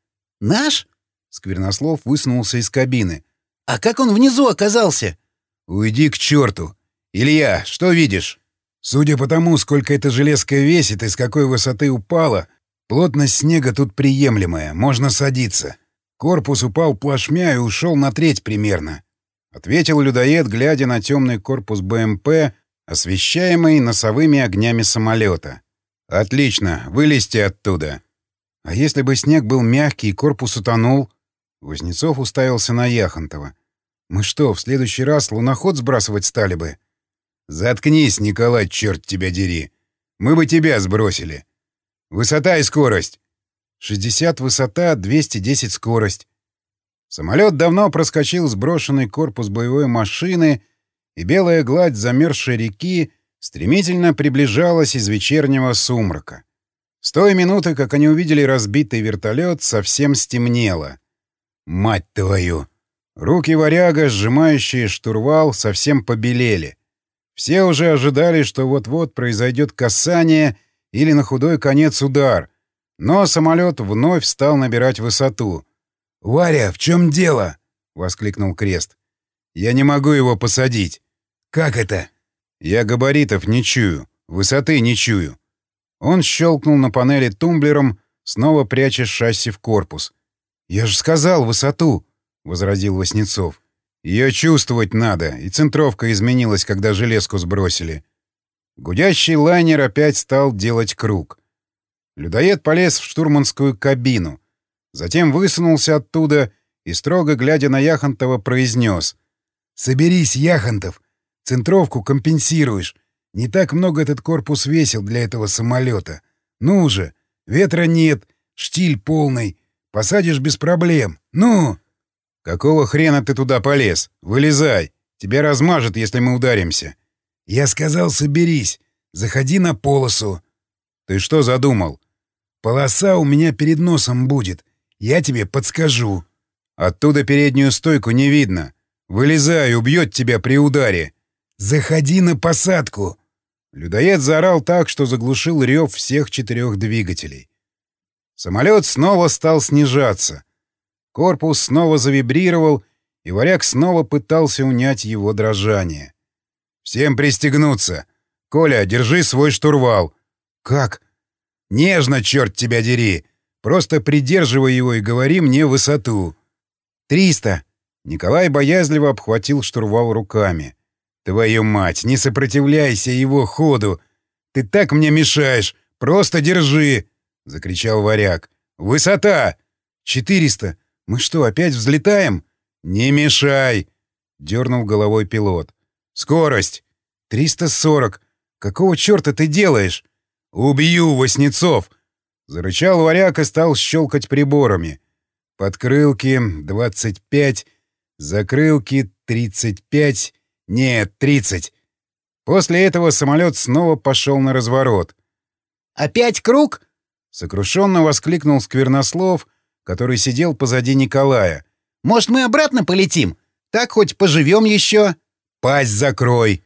«Наш?» — Сквернослов высунулся из кабины. «А как он внизу оказался?» «Уйди к черту! Илья, что видишь?» Судя по тому, сколько эта железка весит и с какой высоты упала, плотность снега тут приемлемая, можно садиться. Корпус упал плашмя и ушел на треть примерно. Ответил людоед, глядя на темный корпус БМП, освещаемый носовыми огнями самолета. «Отлично, вылезьте оттуда». «А если бы снег был мягкий и корпус утонул?» Вознецов уставился на Яхонтова. «Мы что, в следующий раз луноход сбрасывать стали бы?» «Заткнись, Николай, черт тебя дери! Мы бы тебя сбросили. Высота и скорость!» «шестьдесят высота, двести десять скорость». Самолет давно проскочил сброшенный корпус боевой машины, и белая гладь замерзшей реки стремительно приближалась из вечернего сумрака. С той минуты, как они увидели разбитый вертолет, совсем стемнело. «Мать твою!» Руки варяга, сжимающие штурвал, совсем побелели. Все уже ожидали, что вот-вот произойдет касание или на худой конец удар. Но самолет вновь стал набирать высоту. «Варя, в чем дело?» — воскликнул Крест. «Я не могу его посадить». «Как это?» «Я габаритов не чую, высоты не чую». Он щелкнул на панели тумблером, снова пряча шасси в корпус. «Я же сказал высоту», — возразил Васнецов. «Ее чувствовать надо, и центровка изменилась, когда железку сбросили». Гудящий лайнер опять стал делать круг. Людоед полез в штурманскую кабину. Затем высунулся оттуда и, строго глядя на Яхонтова, произнес: «Соберись, Яхонтов. Центровку компенсируешь. Не так много этот корпус весил для этого самолета. Ну же, ветра нет, штиль полный. Посадишь без проблем. Ну!» «Какого хрена ты туда полез? Вылезай. Тебя размажет, если мы ударимся». «Я сказал, соберись. Заходи на полосу». «Ты что задумал?» «Полоса у меня перед носом будет. Я тебе подскажу». «Оттуда переднюю стойку не видно. Вылезай, убьет тебя при ударе». «Заходи на посадку». Людоед заорал так, что заглушил рев всех четырех двигателей. Самолет снова стал снижаться. Корпус снова завибрировал, и варяг снова пытался унять его дрожание. «Всем пристегнуться! Коля, держи свой штурвал!» «Как?» «Нежно, черт тебя дери! Просто придерживай его и говори мне высоту!» «Триста!» Николай боязливо обхватил штурвал руками. «Твою мать, не сопротивляйся его ходу! Ты так мне мешаешь! Просто держи!» — закричал варяг. «Высота!» «Четыреста! Мы что, опять взлетаем?» «Не мешай!» — дернул головой пилот. «Скорость!» «Триста сорок! Какого черта ты делаешь?» «Убью, Васнецов!» — зарычал варяг и стал щелкать приборами. «Подкрылки двадцать пять, закрылки тридцать пять, нет, тридцать». После этого самолет снова пошел на разворот. «Опять круг?» — сокрушенно воскликнул Сквернослов, который сидел позади Николая. «Может, мы обратно полетим? Так хоть поживем еще?» «Пасть закрой!»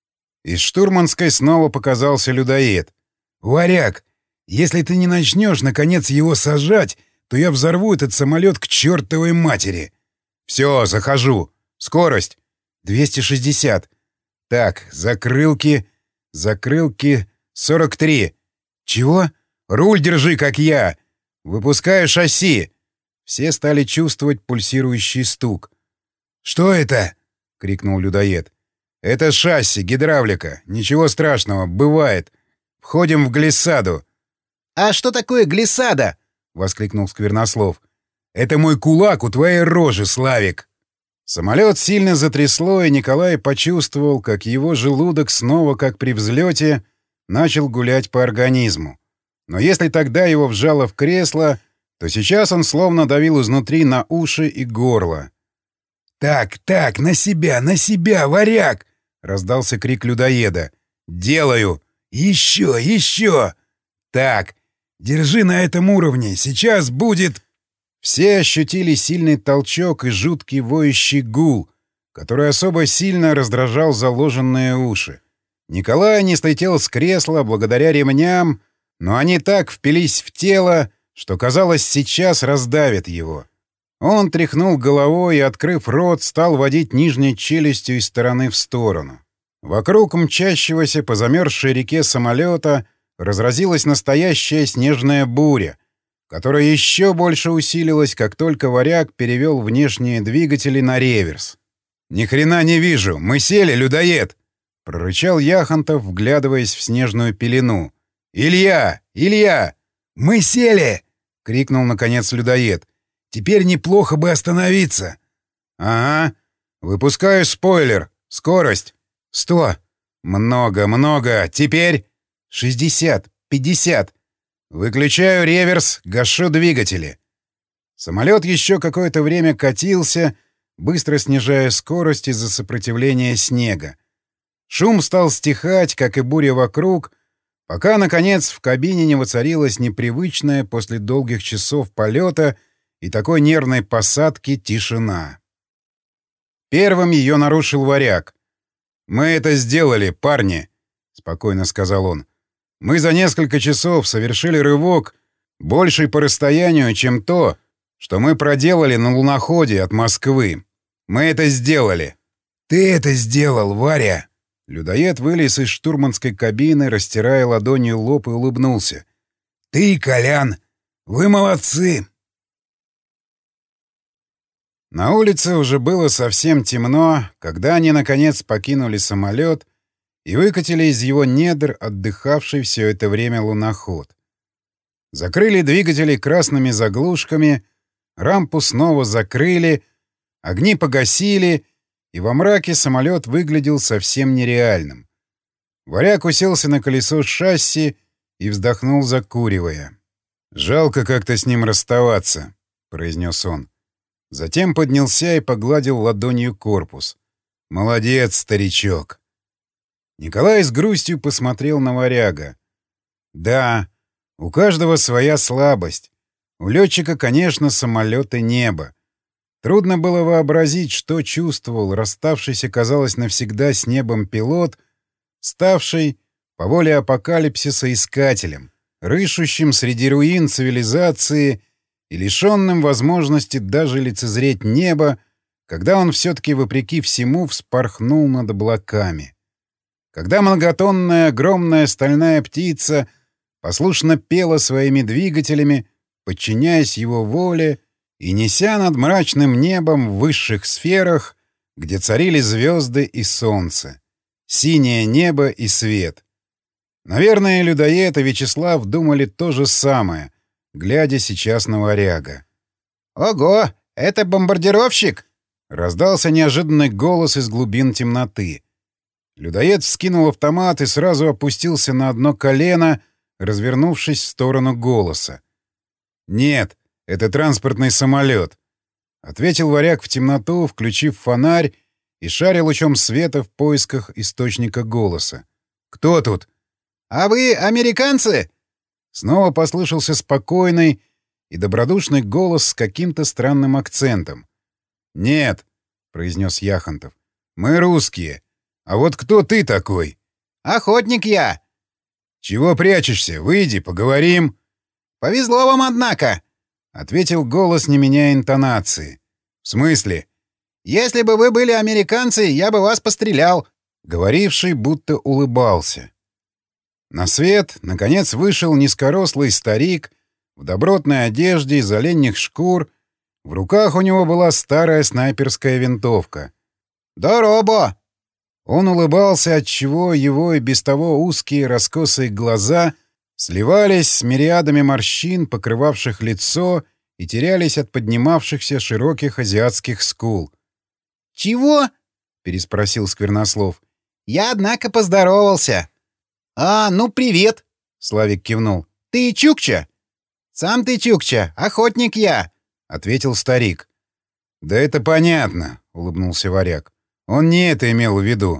Из штурманской снова показался людоед. «Варяг, если ты не начнешь, наконец, его сажать, то я взорву этот самолет к чертовой матери». «Все, захожу. Скорость?» «двести шестьдесят. Так, закрылки, закрылки сорок три. Чего? Руль держи, как я. Выпускаю шасси. Все стали чувствовать пульсирующий стук. «Что это?» — крикнул людоед. «Это шасси, гидравлика. Ничего страшного, бывает. Входим в глиссаду». «А что такое глиссада?» — воскликнул Сквернослов. «Это мой кулак у твоей рожи, Славик!» Самолет сильно затрясло, и Николай почувствовал, как его желудок снова, как при взлете, начал гулять по организму. Но если тогда его вжало в кресло, то сейчас он словно давил изнутри на уши и горло. «Так, так, на себя, на себя, варяг!» — раздался крик людоеда. «Делаю!» «Еще, еще!» «Так, держи на этом уровне, сейчас будет...» Все ощутили сильный толчок и жуткий воющий гул, который особо сильно раздражал заложенные уши. Николай не слетел с кресла благодаря ремням, но они так впились в тело, что, казалось, сейчас раздавит его. Он тряхнул головой и, открыв рот, стал водить нижней челюстью из стороны в сторону. Вокруг мчащегося по замерзшей реке самолета разразилась настоящая снежная буря, которая еще больше усилилась, как только варяг перевел внешние двигатели на реверс. «Ни хрена не вижу! Мы сели, людоед!» — прорычал Яхонтов, вглядываясь в снежную пелену. «Илья! Илья!» «Мы сели!» — крикнул, наконец, людоед. «Теперь неплохо бы остановиться!» «Ага. Выпускаю спойлер. Скорость. Сто. Много, много. Теперь шестьдесят, пятьдесят. Выключаю реверс, гашу двигатели». Самолет еще какое-то время катился, быстро снижая скорость из-за сопротивления снега. Шум стал стихать, как и буря вокруг, пока, наконец, в кабине не воцарилась непривычная после долгих часов полета и такой нервной посадки тишина. Первым ее нарушил варяг. «Мы это сделали, парни», — спокойно сказал он. «Мы за несколько часов совершили рывок, больший по расстоянию, чем то, что мы проделали на луноходе от Москвы. Мы это сделали». «Ты это сделал, Варя!» Людоед вылез из штурманской кабины, растирая ладонью лоб, и улыбнулся. «Ты и Колян! Вы молодцы!» На улице уже было совсем темно, когда они, наконец, покинули самолет и выкатили из его недр отдыхавший все это время луноход. Закрыли двигатели красными заглушками, рампу снова закрыли, огни погасили, и во мраке самолет выглядел совсем нереальным. Варяг уселся на колесо шасси и вздохнул, закуривая. «Жалко как-то с ним расставаться», — произнес он. Затем поднялся и погладил ладонью корпус. «Молодец, старичок!» Николай с грустью посмотрел на варяга. «Да, у каждого своя слабость. У летчика, конечно, самолет и небо. Трудно было вообразить, что чувствовал расставшийся, казалось, навсегда с небом пилот, ставший, по воле апокалипсиса, искателем, рыщущим среди руин цивилизации и лишенным возможности даже лицезреть небо, когда он все-таки, вопреки всему, вспорхнул над облаками. Когда многотонная огромная стальная птица послушно пела своими двигателями, подчиняясь его воле и неся над мрачным небом в высших сферах, где царили звезды и солнце, синее небо и свет. Наверное, людоед и Вячеслав думали то же самое, глядя сейчас на варяга. «Ого! Это бомбардировщик!» — раздался неожиданный голос из глубин темноты. Людоед вскинул автомат и сразу опустился на одно колено, развернувшись в сторону голоса. «Нет, это транспортный самолет», — ответил варяг в темноту, включив фонарь и шаря лучом света в поисках источника голоса. «Кто тут?» «А вы американцы?» Снова послышался спокойный и добродушный голос с каким-то странным акцентом. «Нет», — произнес Яхонтов, — «мы русские. А вот кто ты такой?» «Охотник я». «Чего прячешься? Выйди, поговорим». «Повезло вам, однако», — ответил голос, не меняя интонации. «В смысле?» «Если бы вы были американцы, я бы вас пострелял», — говоривший будто улыбался. На свет, наконец, вышел низкорослый старик в добротной одежде из оленьих шкур В руках у него была старая снайперская винтовка. «Доробо!» Он улыбался, отчего его и без того узкие раскосые глаза сливались с мириадами морщин, покрывавших лицо, и терялись от поднимавшихся широких азиатских скул. «Чего?» — переспросил Сквернослов. «Я, однако, поздоровался». «А, ну привет!» — Славик кивнул. «Ты чукча?» «Сам ты чукча, охотник я», — ответил старик. «Да это понятно», — улыбнулся Варяг. «Он не это имел в виду».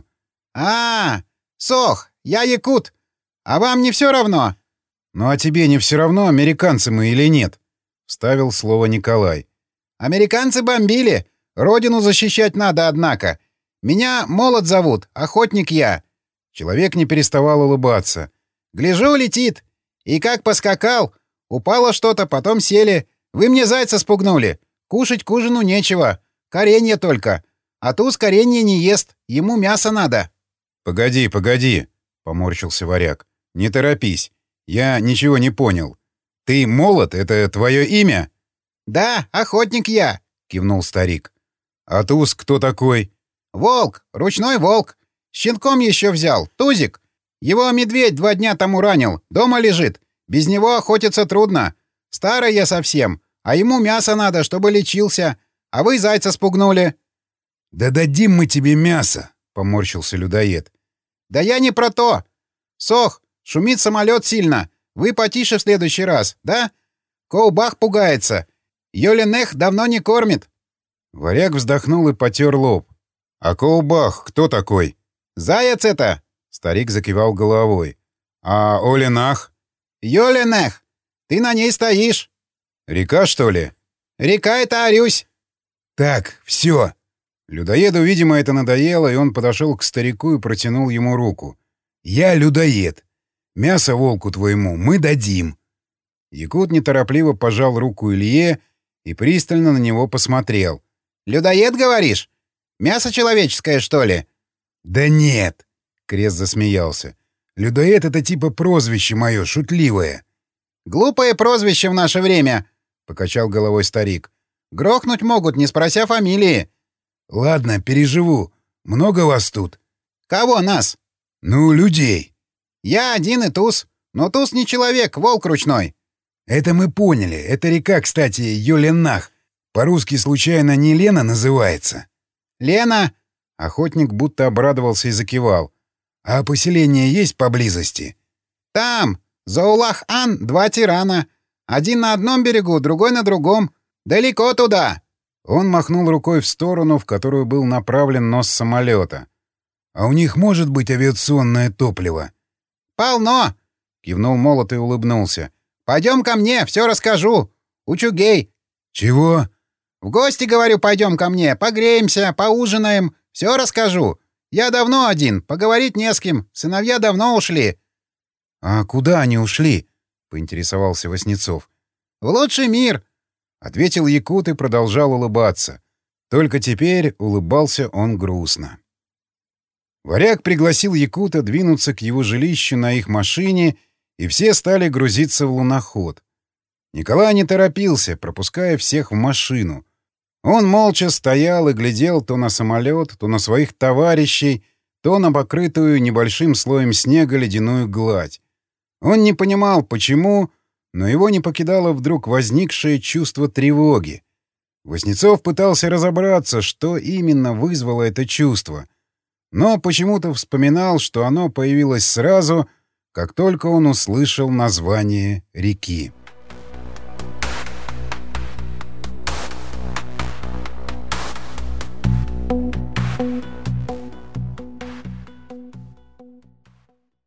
«А, Сох, я якут. А вам не все равно?» «Ну а тебе не все равно, американцы мы или нет?» — вставил слово Николай. «Американцы бомбили. Родину защищать надо, однако. Меня Молот зовут, охотник я». Человек не переставал улыбаться. «Гляжу, летит. И как поскакал. Упало что-то, потом сели. Вы мне зайца спугнули. Кушать к ужину нечего. Коренье только. А туз коренье не ест. Ему мясо надо». «Погоди, погоди», — поморщился Варяг. «Не торопись. Я ничего не понял. Ты Молот? Это твое имя?» «Да, охотник я», — кивнул старик. «А туз кто такой?» «Волк. Ручной волк. Щенком еще взял. Тузик. Его медведь два дня тому ранил. Дома лежит. Без него охотиться трудно. Старый я совсем. А ему мясо надо, чтобы лечился. А вы зайца спугнули». «Да дадим мы тебе мясо», — поморщился людоед. «Да я не про то. Сох, шумит самолет сильно. Вы потише в следующий раз, да? Коубах пугается. Йоленех давно не кормит». Варяг вздохнул и потер лоб. «А Коубах кто такой?» «Заяц это!» — старик закивал головой. «А Оленах?» «Йоленех! Ты на ней стоишь!» «Река, что ли?» «Река — это Арюсь!» «Так, все!» Людоеду, видимо, это надоело, и он подошел к старику и протянул ему руку. «Я людоед. Мясо волку твоему мы дадим». Якут неторопливо пожал руку Илье и пристально на него посмотрел. «Людоед, говоришь? Мясо человеческое, что ли?» «Да нет!» — Крест засмеялся. «Людоед — это типа прозвище мое, шутливое». «Глупое прозвище в наше время!» — покачал головой старик. «Грохнуть могут, не спрося фамилии». «Ладно, переживу. Много вас тут?» «Кого нас?» «Ну, людей». «Я один и туз. Но туз не человек, волк ручной». «Это мы поняли. Это река, кстати, Йоленах. По-русски случайно не Лена называется?» «Лена!» — охотник будто обрадовался и закивал. «А поселение есть поблизости?» «Там! Заулах-Ан — два тирана. Один на одном берегу, другой на другом. Далеко туда!» Он махнул рукой в сторону, в которую был направлен нос самолета. «А у них может быть авиационное топливо?» «Полно!» — кивнул Молот и улыбнулся. «Пойдем ко мне, все расскажу. Учугей». «Чего?» «В гости, говорю, пойдем ко мне. Погреемся, поужинаем. Все расскажу. Я давно один, поговорить не с кем. Сыновья давно ушли». «А куда они ушли?» — поинтересовался Васнецов. «В лучший мир», — ответил якут и продолжал улыбаться. Только теперь улыбался он грустно. Варяг пригласил якута двинуться к его жилищу на их машине, и все стали грузиться в луноход. Николай не торопился, пропуская всех в машину. Он молча стоял и глядел то на самолет, то на своих товарищей, то на покрытую небольшим слоем снега ледяную гладь. Он не понимал, почему, но его не покидало вдруг возникшее чувство тревоги. Васнецов пытался разобраться, что именно вызвало это чувство, но почему-то вспоминал, что оно появилось сразу, как только он услышал название реки.